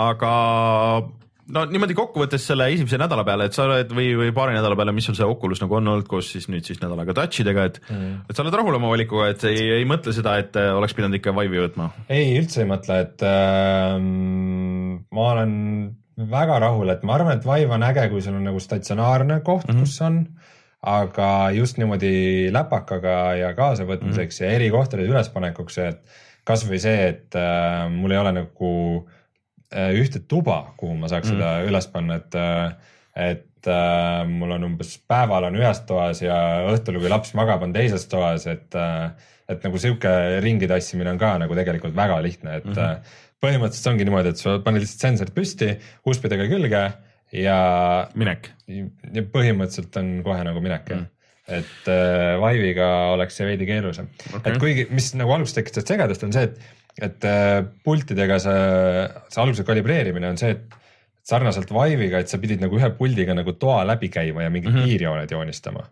Aga no niimoodi kokkuvõttes selle esimese nädala peale, et sa oled või, või paari nädala peale, mis sul see Oculus nagu on olnud, koos siis nüüd siis nädalaga touchidega, et mm. et sa oled rahul oma valikuga, et ei, ei mõtle seda, et oleks pidanud ikka Vive'i võtma? Ei, üldse ei mõtle, et äh, ma olen väga rahul, et ma arvan, et Vive on äge, kui sul on nagu statsionaarne koht mm, -hmm. kus on, aga just niimoodi läpakaga ja kaasavõtmiseks mm -hmm. ja eri kohtades ülespanekuks, et kas või see, et äh, mul ei ole nagu ühte tuba, kuhu ma saaks mm. seda üles panna, et, et äh, mul on umbes päeval on ühes toas ja õhtul, kui laps magab, on teises toas, et, et nagu siuke ringi tassimine on ka nagu tegelikult väga lihtne, et mm-hmm. põhimõtteliselt ongi niimoodi, et sa paned lihtsalt sensorid püsti, huuspidega külge ja minek. Ja põhimõtteliselt on kohe nagu minek, mm. et äh, Vive'iga oleks see veidi keerulisem okay.. Et kuigi, mis nagu alguses tekitas segadust, on see, et et pultidega see, see alguse kalibreerimine on see, et sarnaselt Vive'iga, et sa pidid nagu ühe puldiga nagu toa läbi käima ja mingid mm -hmm. piirjooned joonistama.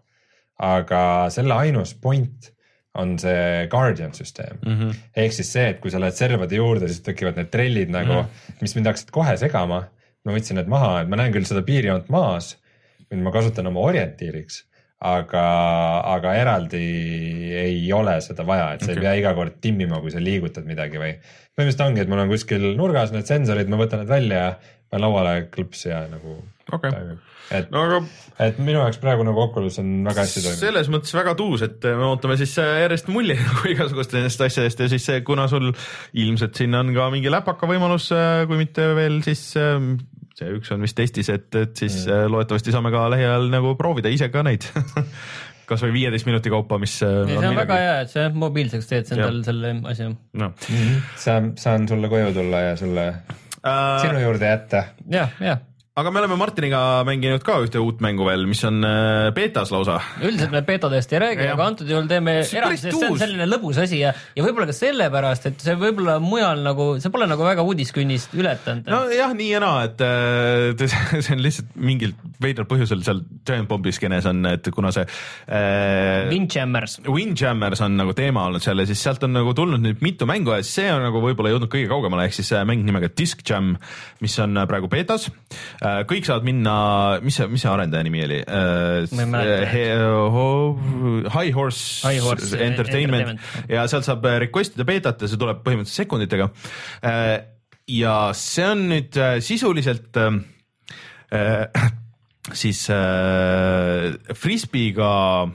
Aga selle ainus point on see Guardian süsteem. Mm -hmm. Ehk siis see, et kui sa lähed servade juurde, siis tekivad need trellid nagu, mm -hmm. mis mind hakkasid kohe segama. Ma võtsin need maha, et ma näen küll seda piirjoont maas, mida ma kasutan oma orientiiriks. Aga, aga eraldi ei ole seda vaja, et sa okay. ei pea iga kord timmima, kui sa liigutad midagi või põhimõtteliselt ongi, et mul on kuskil nurgas need sensorid, ma võtan need välja, panen lauale klõpsi ja nagu okay. et, no, aga... et minu jaoks praegu nagu Oculus on väga hästi toiminud. Selles mõttes väga tuus, et me ootame siis järjest mulje nagu igasugust nendest asjadest ja siis kuna sul ilmselt siin on ka mingi läpaka võimalus, kui mitte veel, siis see üks on vist testis, et, et siis mm. loodetavasti saame ka lähiajal nagu proovida ise ka neid kas või viieteist minuti kaupa, mis ja, on see on midagi. Väga hea, et see mobiilseks teed endal selle asja no. mm-hmm. saan, saan sulle koju tulla ja sulle uh, sinu juurde jätta. jah, jah aga me oleme Martiniga mänginud ka ühte uut mängu veel, mis on beetas lausa. Üldiselt me beetadest ei räägi, aga antud juhul teeme eraldi, sest see on selline lõbus asi ja, ja võib-olla ka sellepärast, et see võib-olla mujal nagu, see pole nagu väga uudiskünnist ületanud. No jah, nii ja naa, et see on lihtsalt mingil veidral põhjusel seal Giant Bombi skenes on, et kuna see äh, Windjammers. Windjammers on nagu teema olnud seal ja siis sealt on nagu tulnud nüüd mitu mängu ja see on nagu võib-olla jõudnud kõige kaugemale, ehk siis mäng nimega Disc Jam, mis on praegu beetas. Kõik saavad minna, mis see, mis see arendaja nimi oli? High Horse, High Horse Entertainment, Entertainment ja sealt saab requestida beetat ja see tuleb põhimõtteliselt sekunditega. Ja see on nüüd sisuliselt siis frisbeega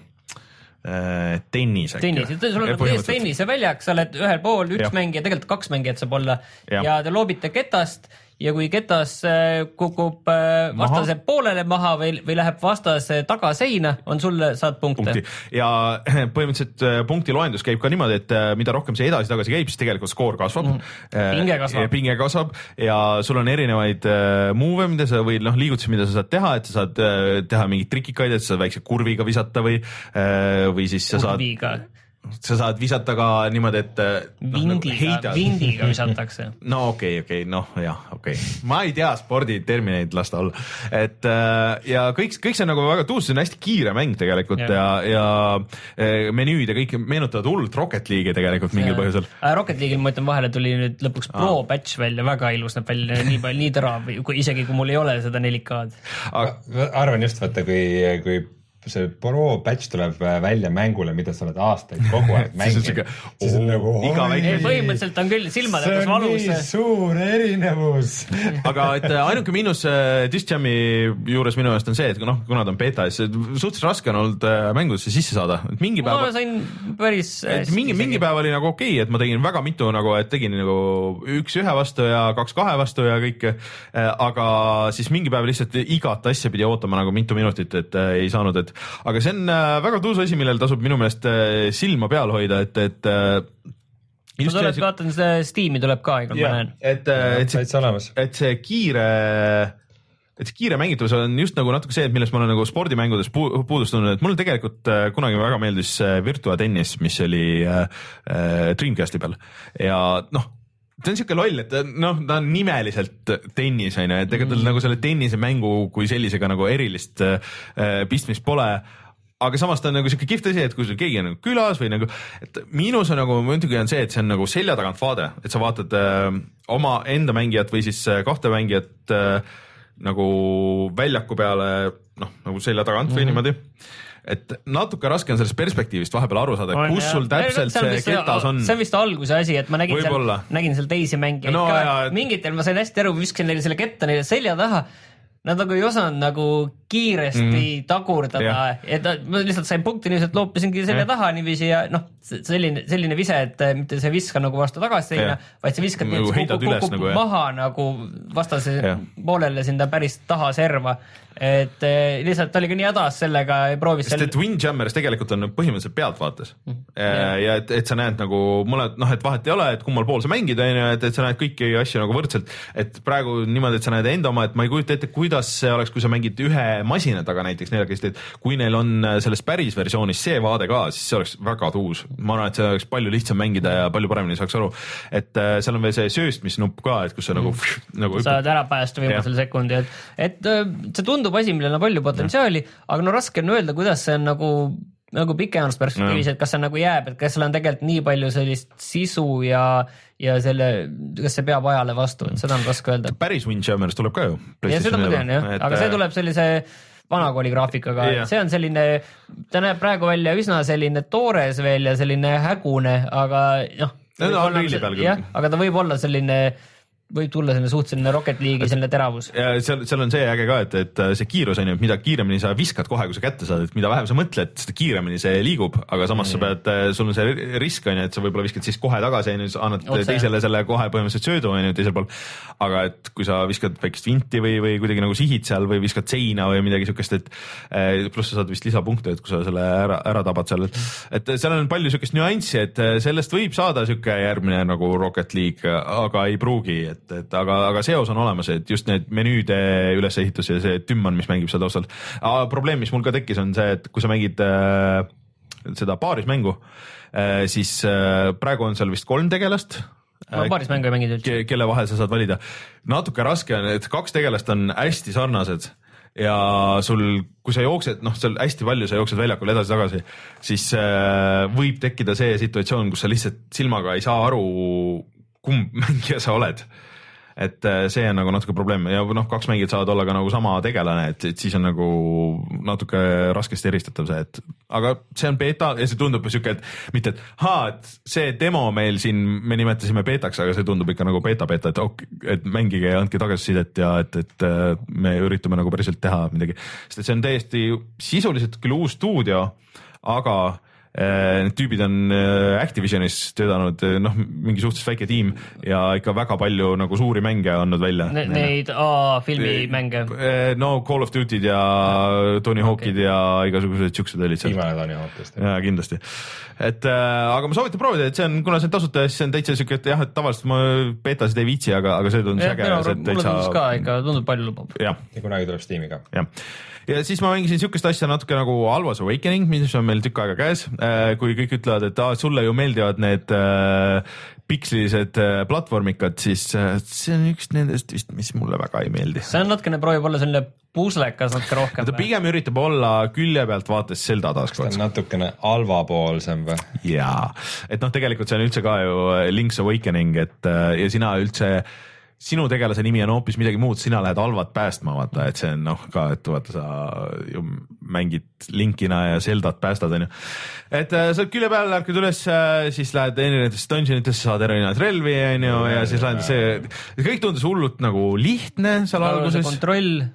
tennis. Tennis, sul on nagu tenniseväljak, sa oled ühel pool üks mängija, tegelikult kaks mängijat saab olla ja, ja te loobite ketast ja kui ketas kukub vastase maha. Poolele maha või, või läheb vastase tagaseina, on sulle, saad punkte. Punkti. Ja põhimõtteliselt punkti loendus käib ka niimoodi, et mida rohkem see edasi-tagasi käib, siis tegelikult skoor kasvab. Mm. Pinge kasvab. Pinge kasvab ja sul on erinevaid move, mida sa või noh, liigutusi, mida sa saad teha, et sa saad teha mingid trikikaid, et sa saad väikse kurviga visata või, või siis sa kurviga. Saad sa saad visata ka niimoodi, et vindiga, no, vindiga visatakse. No okei, okay, okei, okay, noh jah, okei okay.. Ma ei tea sporditermineid lasta olla. Et ja kõik, kõik see on nagu väga tuus, see on hästi kiire mäng tegelikult ja, ja, ja menüüd ja kõik meenutavad hullult Rocket League'i tegelikult mingil ja. Põhjusel. Rocket League'il ma ütlen vahele tuli nüüd lõpuks Pro ah. Patch välja, väga ilus näeb välja, nii palju, nii terav, isegi kui mul ei ole seda nelikaad. Arvan just vaata, kui, kui see Pro Patch tuleb välja mängule, mida sa oled aastaid kogu aeg mänginud. siis on nagu ei, põhimõtteliselt on küll silmade kus valus. See on nii suur erinevus. Aga et ainuke miinus Disc Jami juures minu meelest on see, et noh, kuna ta on beta, siis suhteliselt raske on olnud mängudesse sisse saada. Mingi päev, ma sain päris mingi, mingi päev oli nagu okei, okay, et ma tegin väga mitu nagu, et tegin nagu üks ühe vastu ja kaks kahe vastu ja kõik, aga siis mingi päev lihtsalt igat asja pidi ootama nagu mitu minutit, et ei saanud, et aga see on väga tuus asi, millel tasub minu meelest silma peal hoida, et, et ma tuleb, vaatan, see Steam'i tuleb ka, igal ma näen. Et, et, et, et see kiire et see kiire mängitavus on just nagu natuke see, et millest ma olen nagu spordimängudes puudustunud, et mul tegelikult kunagi väga meeldis Virtua Tennis, mis oli äh, Dreamcasti peal ja noh, ta on siuke loll, et noh, ta on nimeliselt tennis, on ju, et ega tal mm. nagu selle tennisemängu kui sellisega nagu erilist äh, pistmist pole, aga samas ta on nagu siuke kihvt asi, et kui sul keegi on nagu külas või nagu, et miinus on nagu, muidugi on see, et see on nagu selja tagant vaade, et sa vaatad äh, oma enda mängijat või siis kahte mängijat äh, nagu väljaku peale, noh, nagu selja tagant mm. või niimoodi. Et natuke raske on sellest perspektiivist vahepeal aru saada, et kus sul täpselt see, see ketas on. See on vist alguse asi, et ma nägin seal, nägin seal teisi mängijaid no, ka. Ja, et... Mingitel ma sain hästi aru, viskasin neile selle ketta neile selja taha. Nad nagu ei osanud nagu kiiresti mm. tagurdada, et ma lihtsalt sain punkti, niiviselt loopisingi selle taha niiviisi ja noh, selline, selline vise, et mitte see viska nagu vastu tagasi seina, vaid see viskad nagu kukub, kukub nagu, maha nagu vastase ja. Poolele sinna päris taha serva. Et eh, lihtsalt oli ka nii hädas sellega ja proovis sest et Windjammers tegelikult on põhimõtteliselt pealtvaates mm. ja, ja et, et sa näed nagu mõned, noh, et vahet ei ole, et kummal pool sa mängid, et, et sa näed kõiki asju nagu võrdselt, et praegu niimoodi, et sa näed enda oma, et ma ei kujuta ette, kuidas see oleks, kui sa mängid ühe masina taga näiteks neljakesti, et kui neil on selles päris versioonis see vaade ka, siis see oleks väga tuus. Ma arvan, et see oleks palju lihtsam mängida ja palju paremini saaks aru, et äh, seal on veel see sööstmisnupp ka, et kus sa nagu, nagu saad ära päästa viimasel sekundi, et, et see tundub asi, millel on palju potentsiaali, aga no raske on öelda, kuidas see on nagu, nagu pikemas perspektiivis, et kas see nagu jääb, et kas seal on tegelikult nii palju sellist sisu ja, ja selle, kas see peab ajale vastu, et seda on raske öelda. Päris Windjammers tuleb ka ju. Ja seda ma tean, jah, et... aga see tuleb sellise vanakooli graafikaga, yeah. See on selline, ta näeb praegu välja üsna selline toores veel ja selline hägune, aga noh, no, jah, aga ta võib olla selline võib tulla selline suht selline Rocket League'i selline teravus. Ja seal, seal on see äge ka, et, et see kiirus on ju, et mida kiiremini sa viskad kohe, kui sa kätte saad, et mida vähem sa mõtled, seda kiiremini see liigub, aga samas mm. sa pead, sul on see risk on ju, et sa võib-olla viskad siis kohe tagasi, on ju, annad Otse. Teisele selle kohe põhimõtteliselt söödu on ju teisel pool, aga et kui sa viskad väikest vinti või, või kuidagi nagu sihid seal või viskad seina või midagi sükest, et pluss sa saad vist lisapunkte, et kui sa selle ära, ära tabad seal, et, et seal on palju sükest nüanssi, et sellest võib saada süke järgmine nagu Rocket League, aga ei pruugi, et et, et aga, aga seos on olemas, et just need menüüde ülesehitus ja see tümman, mis mängib seal taustal. Probleem, mis mul ka tekkis, on see, et kui sa mängid äh, seda paarismängu, äh, siis äh, praegu on seal vist kolm tegelast. Ma paaris mängu ei mängida üldse. Kelle vahel sa saad valida. Natuke raske on, et kaks tegelast on hästi sarnased ja sul, kui sa jooksed, noh, seal hästi palju sa jooksed väljakul edasi-tagasi, siis äh, võib tekkida see situatsioon, kus sa lihtsalt silmaga ei saa aru, kumb mängija sa oled. Et see on nagu natuke probleem ja noh, kaks mängijat saavad olla ka nagu sama tegelane, et, et siis on nagu natuke raskesti eristatav see, et aga see on beta ja see tundub siuke, et mitte, et haa, et see demo meil siin, me nimetasime betaks, aga see tundub ikka nagu beta-beta, et, ok, et mängige ja andke tagasisidet ja et, et me üritame nagu päriselt teha midagi, sest et see on täiesti sisuliselt küll uus stuudio, aga need tüübid on Activisionis töötanud, noh, mingi suhteliselt väike tiim ja ikka väga palju nagu suuri mänge andnud välja. Ne, neid A filmi mänge? No Call of Duty'd ja Tony Hawk'id okay. ja igasugused siuksed olid seal. Viimane Tony Hawk'ist. Ja kindlasti. Et, aga ma soovitan proovida, et see on, kuna see on tasuta, siis see on täitsa siuke, et jah, et tavaliselt ma betasid ei viitsi, aga, aga see tundus äge. Mulle tundus ka ikka, tundub palju lubab. Ja, ja kunagi tuleb Steam'i ka. Jah. Ja siis ma mängisin siukest asja natuke nagu Alwas Awakening, mis on meil tükk aega käes, kui kõik ütlevad, et ah, sulle ju meeldivad need äh, pikslilised äh, platvormikad, siis äh, see on üks nendest vist, mis mulle väga ei meeldi. See on natukene proovib olla selline puslekas natuke rohkem. Ta pigem üritab olla külje pealt vaates Zelda taaskord. See on natukene alvapoolsem või? Jaa, et noh, tegelikult see on üldse ka ju Link's Awakening, et ja sina üldse sinu tegelase nimi on hoopis midagi muud, sina lähed alvat päästma, vaata, et see on noh ka, et vaata, sa ju mängid Linkina ja Zeldat päästad, on ju. Et sa oled külje peal, ärkad üles, siis lähed erinevatesse dungeonitesse, saad erinevaid relvi, on ju, ja siis lähed see, kõik tundus hullult nagu lihtne seal alguses. Kontroll.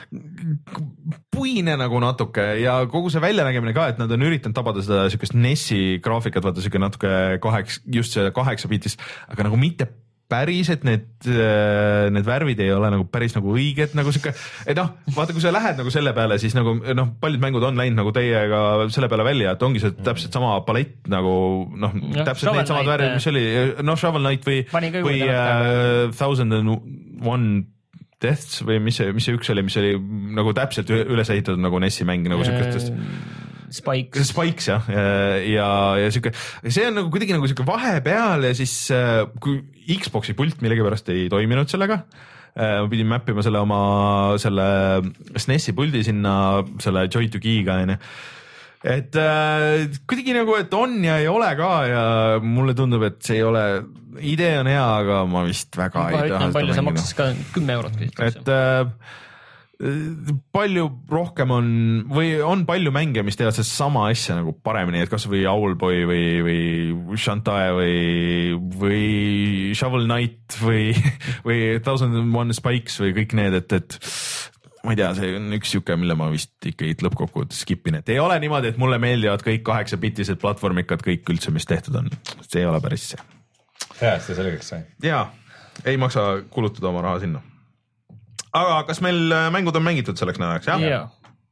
Puine nagu natuke ja kogu see väljanägemine ka, et nad on üritanud tabada seda siukest Nessi graafikat, vaata siuke natuke kaheks, just see kaheksa bitist, aga nagu mitte päris, et need, need värvid ei ole nagu päris nagu õiged, nagu siuke, et noh, vaata, kui sa lähed nagu selle peale, siis nagu noh, paljud mängud on läinud nagu teiega selle peale välja, et ongi see täpselt sama palett nagu noh, täpselt need samad värvid, mis oli, noh, Shovel Knight või, või uh, Thousand and One Deaths või mis see, mis see üks oli, mis oli nagu täpselt üles ehitatud nagu Nessi mäng nagu siukestest Spikes. Spikes jah, ja, ja, ja siuke, see on nagu kuidagi nagu siuke vahepeal ja siis kui Xbox'i pult millegipärast ei toiminud sellega, ma pidin mappima selle oma selle S N E S-i puldi sinna selle Joy to Key'ga, et äh, kuidagi nagu, et on ja ei ole ka ja mulle tundub, et see ei ole, idee on hea, aga ma vist väga ma ei taha. Palju see maksis ka kümme eurot? Et äh, palju rohkem on või on palju mänge, mis teevad seda sama asja nagu paremini, et kas või Owlboy või, või Shantae või, või Shovel Knight või, või Thousand and One Spikes või kõik need, et, et ma ei tea, see on üks siuke, mille ma vist ikkagi lõppkokkuvõttes skipin, et ei ole niimoodi, et mulle meeldivad kõik kaheksa bitised platvormikad, kõik üldse, mis tehtud on. See ei ole päris see. Hea, see selgeks sai. Jaa, ei maksa kulutada oma raha sinna. Aga kas meil mängud on mängitud selleks nädalaks, jah? Jaa.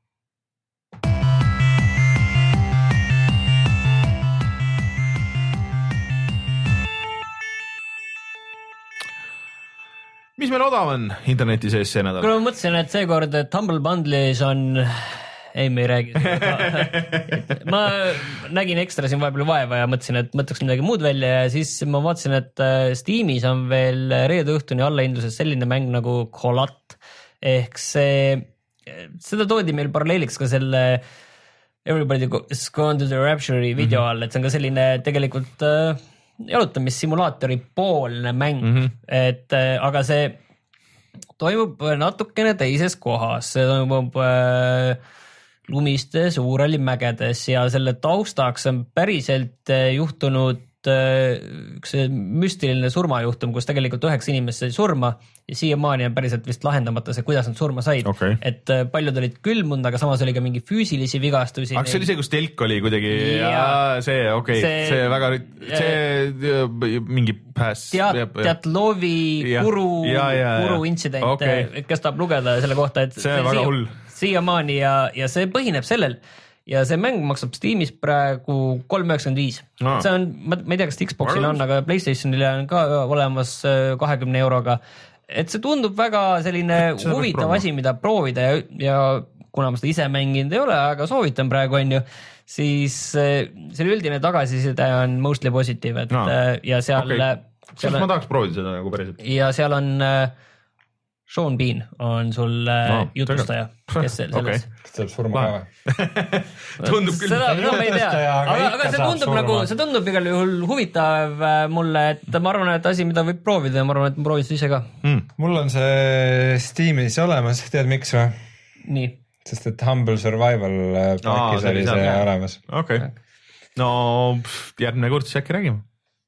Mis meil odav on interneti sees see nädal? Kui ma mõtlesin, et seekord, et Humble Bundle'is on... Ei, me ei räägi. Ma nägin ekstra siin vahepeal vaeva ja mõtlesin, et mõtleks midagi muud välja ja siis ma vaatasin, et Steamis on veel reede õhtuni allahindluses selline mäng nagu Kolat. Ehk see, seda toodi meil paralleeliks ka selle Everybody's Gone to the Rapture'i video all, et see on ka selline tegelikult äh, jalutamissimulaatori poolne mäng, mm-hmm. et äh, aga see toimub natukene teises kohas, see toimub äh, lumistes Uuralimägedes ja selle taustaks on päriselt juhtunud üks müstiline surmajuhtum, kus tegelikult üheksa inimest sai surma ja siiamaani on päriselt vist lahendamata see, kuidas nad surma said. Okay. Et paljud olid külmunud, aga samas oli ka mingi füüsilisi vigastusi. Aga see oli see, kus telk oli kuidagi ja, ja see, okei, okay. see, see väga, see mingi pääs. Teat, Teatlovi kuru, kuru intsident, okay. Kes tahab lugeda selle kohta, et see on väga hull. Siiamaani ja, ja see põhineb sellel ja see mäng maksab Steamis praegu kolm üheksakümmend viis. see on, ma ei tea, kas Xboxil on, aga PlayStationil on ka olemas kahekümne euroga. Et see tundub väga selline see huvitav asi, mida proovida ja, ja kuna ma seda ise mänginud ei ole, aga soovitan praegu on ju, siis selle üldine tagasiside on mostly positiiv, et no, ja seal okay. Seal on, ma tahaks proovida seda nagu päriselt. Ja seal on uh, Sean Bean on sul no, jutustaja, kes selles okay. see on surma ka tundub küll seda, seda ma ei tea, aga, aga see tundub surma. Nagu, see tundub igal juhul huvitav mulle, et ma arvan, et asi, mida võib proovida ja ma arvan, et ma proovin seda ise ka mm. Mul on see Steamis olemas, tead miks või? Nii sest et Humble Survival pakis oli see jah. Olemas. Okei. Okay. No järgmine kord siis äkki räägime.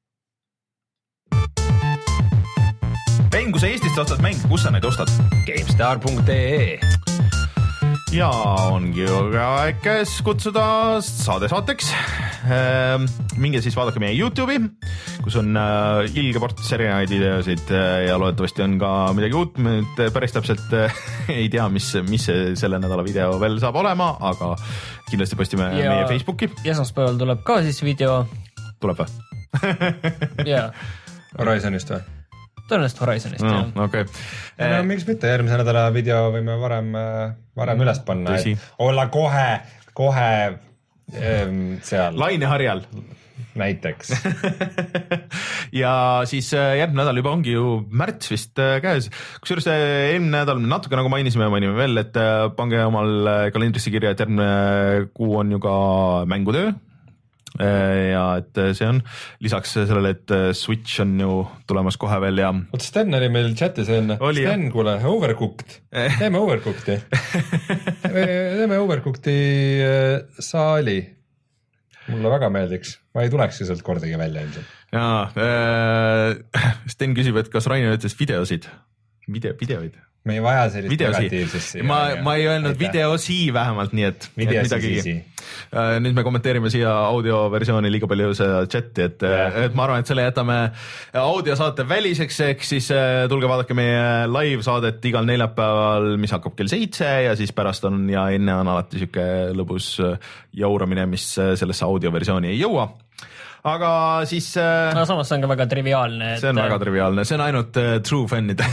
Mäng, kui sa Eestist ostad mäng, kus sa neid ostad? GameStar punkt ee ja ongi aeg käes kutsuda saade saateks. Minge siis vaadake meie YouTube'i, kus on ilge portus erinevaid videosid ja loodetavasti on ka midagi uut. Nüüd päris täpselt ei tea, mis, mis selle nädala video veel saab olema, aga kindlasti postime ja meie Facebooki. Esmaspäeval tuleb ka siis video. Tuleb või? Jaa. Horizonist või? Tõenäoliselt Horizonist, no, jah. Okay. No, miks mitte, järgmise nädala video võime varem, varem üles panna, et olla kohe, kohe ähm, seal. Laineharjal. Näiteks. ja siis järgmine nädal juba ongi ju märts vist käes. Kusjuures eelmine nädal natuke nagu mainisime, mainime veel, et pange omal kalendrisse kirja, et järgmine kuu on ju ka mängutöö. Ja et see on lisaks sellele, et Switch on ju tulemas kohe veel ja oot, Sten oli meil chatis enne oli, Sten, kuule, Overcooked teeme Overcooked'i teeme Overcooked'i saali mulle väga meeldiks, ma ei tulekski sealt kordagi välja ilmselt jaa äh, Sten küsib, et kas Rainer ütles videosid Video, videoid me ei vaja sellist videosi. Negatiivsest ma, ma ei öelnud videosi vähemalt, nii et, et midagigi. Nüüd me kommenteerime siia audioversiooni liiga palju seda chati, et, et ma arvan, et selle jätame audiosaate väliseks, ehk siis tulge vaadake meie live saadet igal neljapäeval, mis hakkab kell seitse ja siis pärast on ja enne on alati siuke lõbus jauramine, mis sellesse audioversiooni ei jõua. Aga siis no samas see on ka väga triviaalne et... see on väga triviaalne, see on ainult uh, true fännid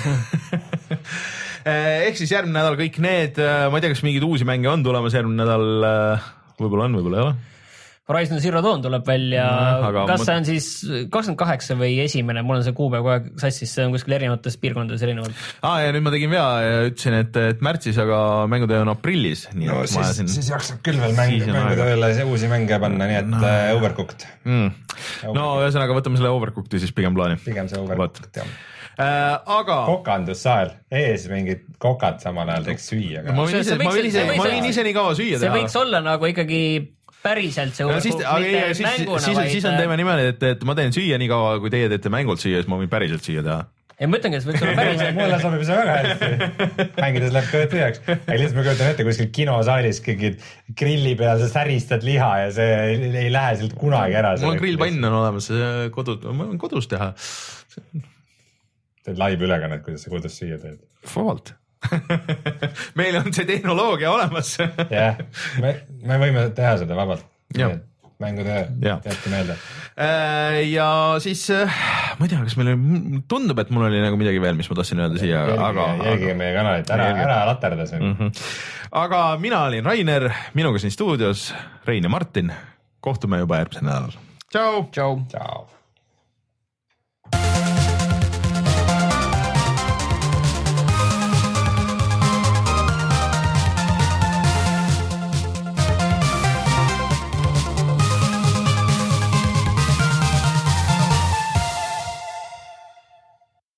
ehk siis järgmine nädal kõik need, ma ei tea, kas mingid uusi mänge on tulemas järgmine nädal, võib-olla on, võib-olla ei ole. Horizon Zero Dawn tuleb välja, no, kas see on siis kakskümmend kaheksa või esimene, mul on see kuupäev kogu aeg sassis, see on kuskil erinevates piirkondades erinevalt. Ah, ja nüüd ma tegin vea ja ütlesin, et, et märtsis, aga mängutöö on aprillis. Nii no siis, siin... siis jaksab küll veel mänge, mängutööle uusi mänge panna, nii et no. uh, Overcooked. Mm. Overcooked. No ühesõnaga võtame selle Overcooked'i siis pigem plaani. Pigem see Overcooked, jah. Äh, aga kokandussaal, ees mingid kokad samal ajal teeks süüa. Ma võin ise, ma võin ise, ma võin ise nii kaua süüa teha. See võiks olla nagu ikkagi päriselt see no, siis, aga, siis, mänguna, siis, vaid... siis on teeme niimoodi, et, et ma teen süüa nii kaua, kui teie teete mängult süüa, siis ma võin päriselt süüa teha. Ja ma ütlengi, et see võiks olla päriselt. Mulle sobib see väga hästi. Mängides läheb kõed tühjaks. Ja lihtsalt ma kujutan ette kuskil kinosaalis kõigid grilli peal, sa säristad liha ja see ei lähe silt kunagi ära. Mul on grillpann on olemas, kodus, ma võin kodus teha. Teed live ülekannet, kuidas sa kodus süüa teed. Vabalt. Meil on see tehnoloogia olemas. jah, me, me võime teha seda vabalt. Mängutöö, jätke meelde. Ja siis, ma ei tea, kas meil tundub, et mul oli nagu midagi veel, mis ma tahtsin öelda siia. Jälgige meie kanalit, ära, ära laterdas. Mm-hmm. Aga mina olin Rainer, minuga siin stuudios Rein ja Martin. Kohtume juba järgmisel nädalal. Tšau! Tšau! Tšau!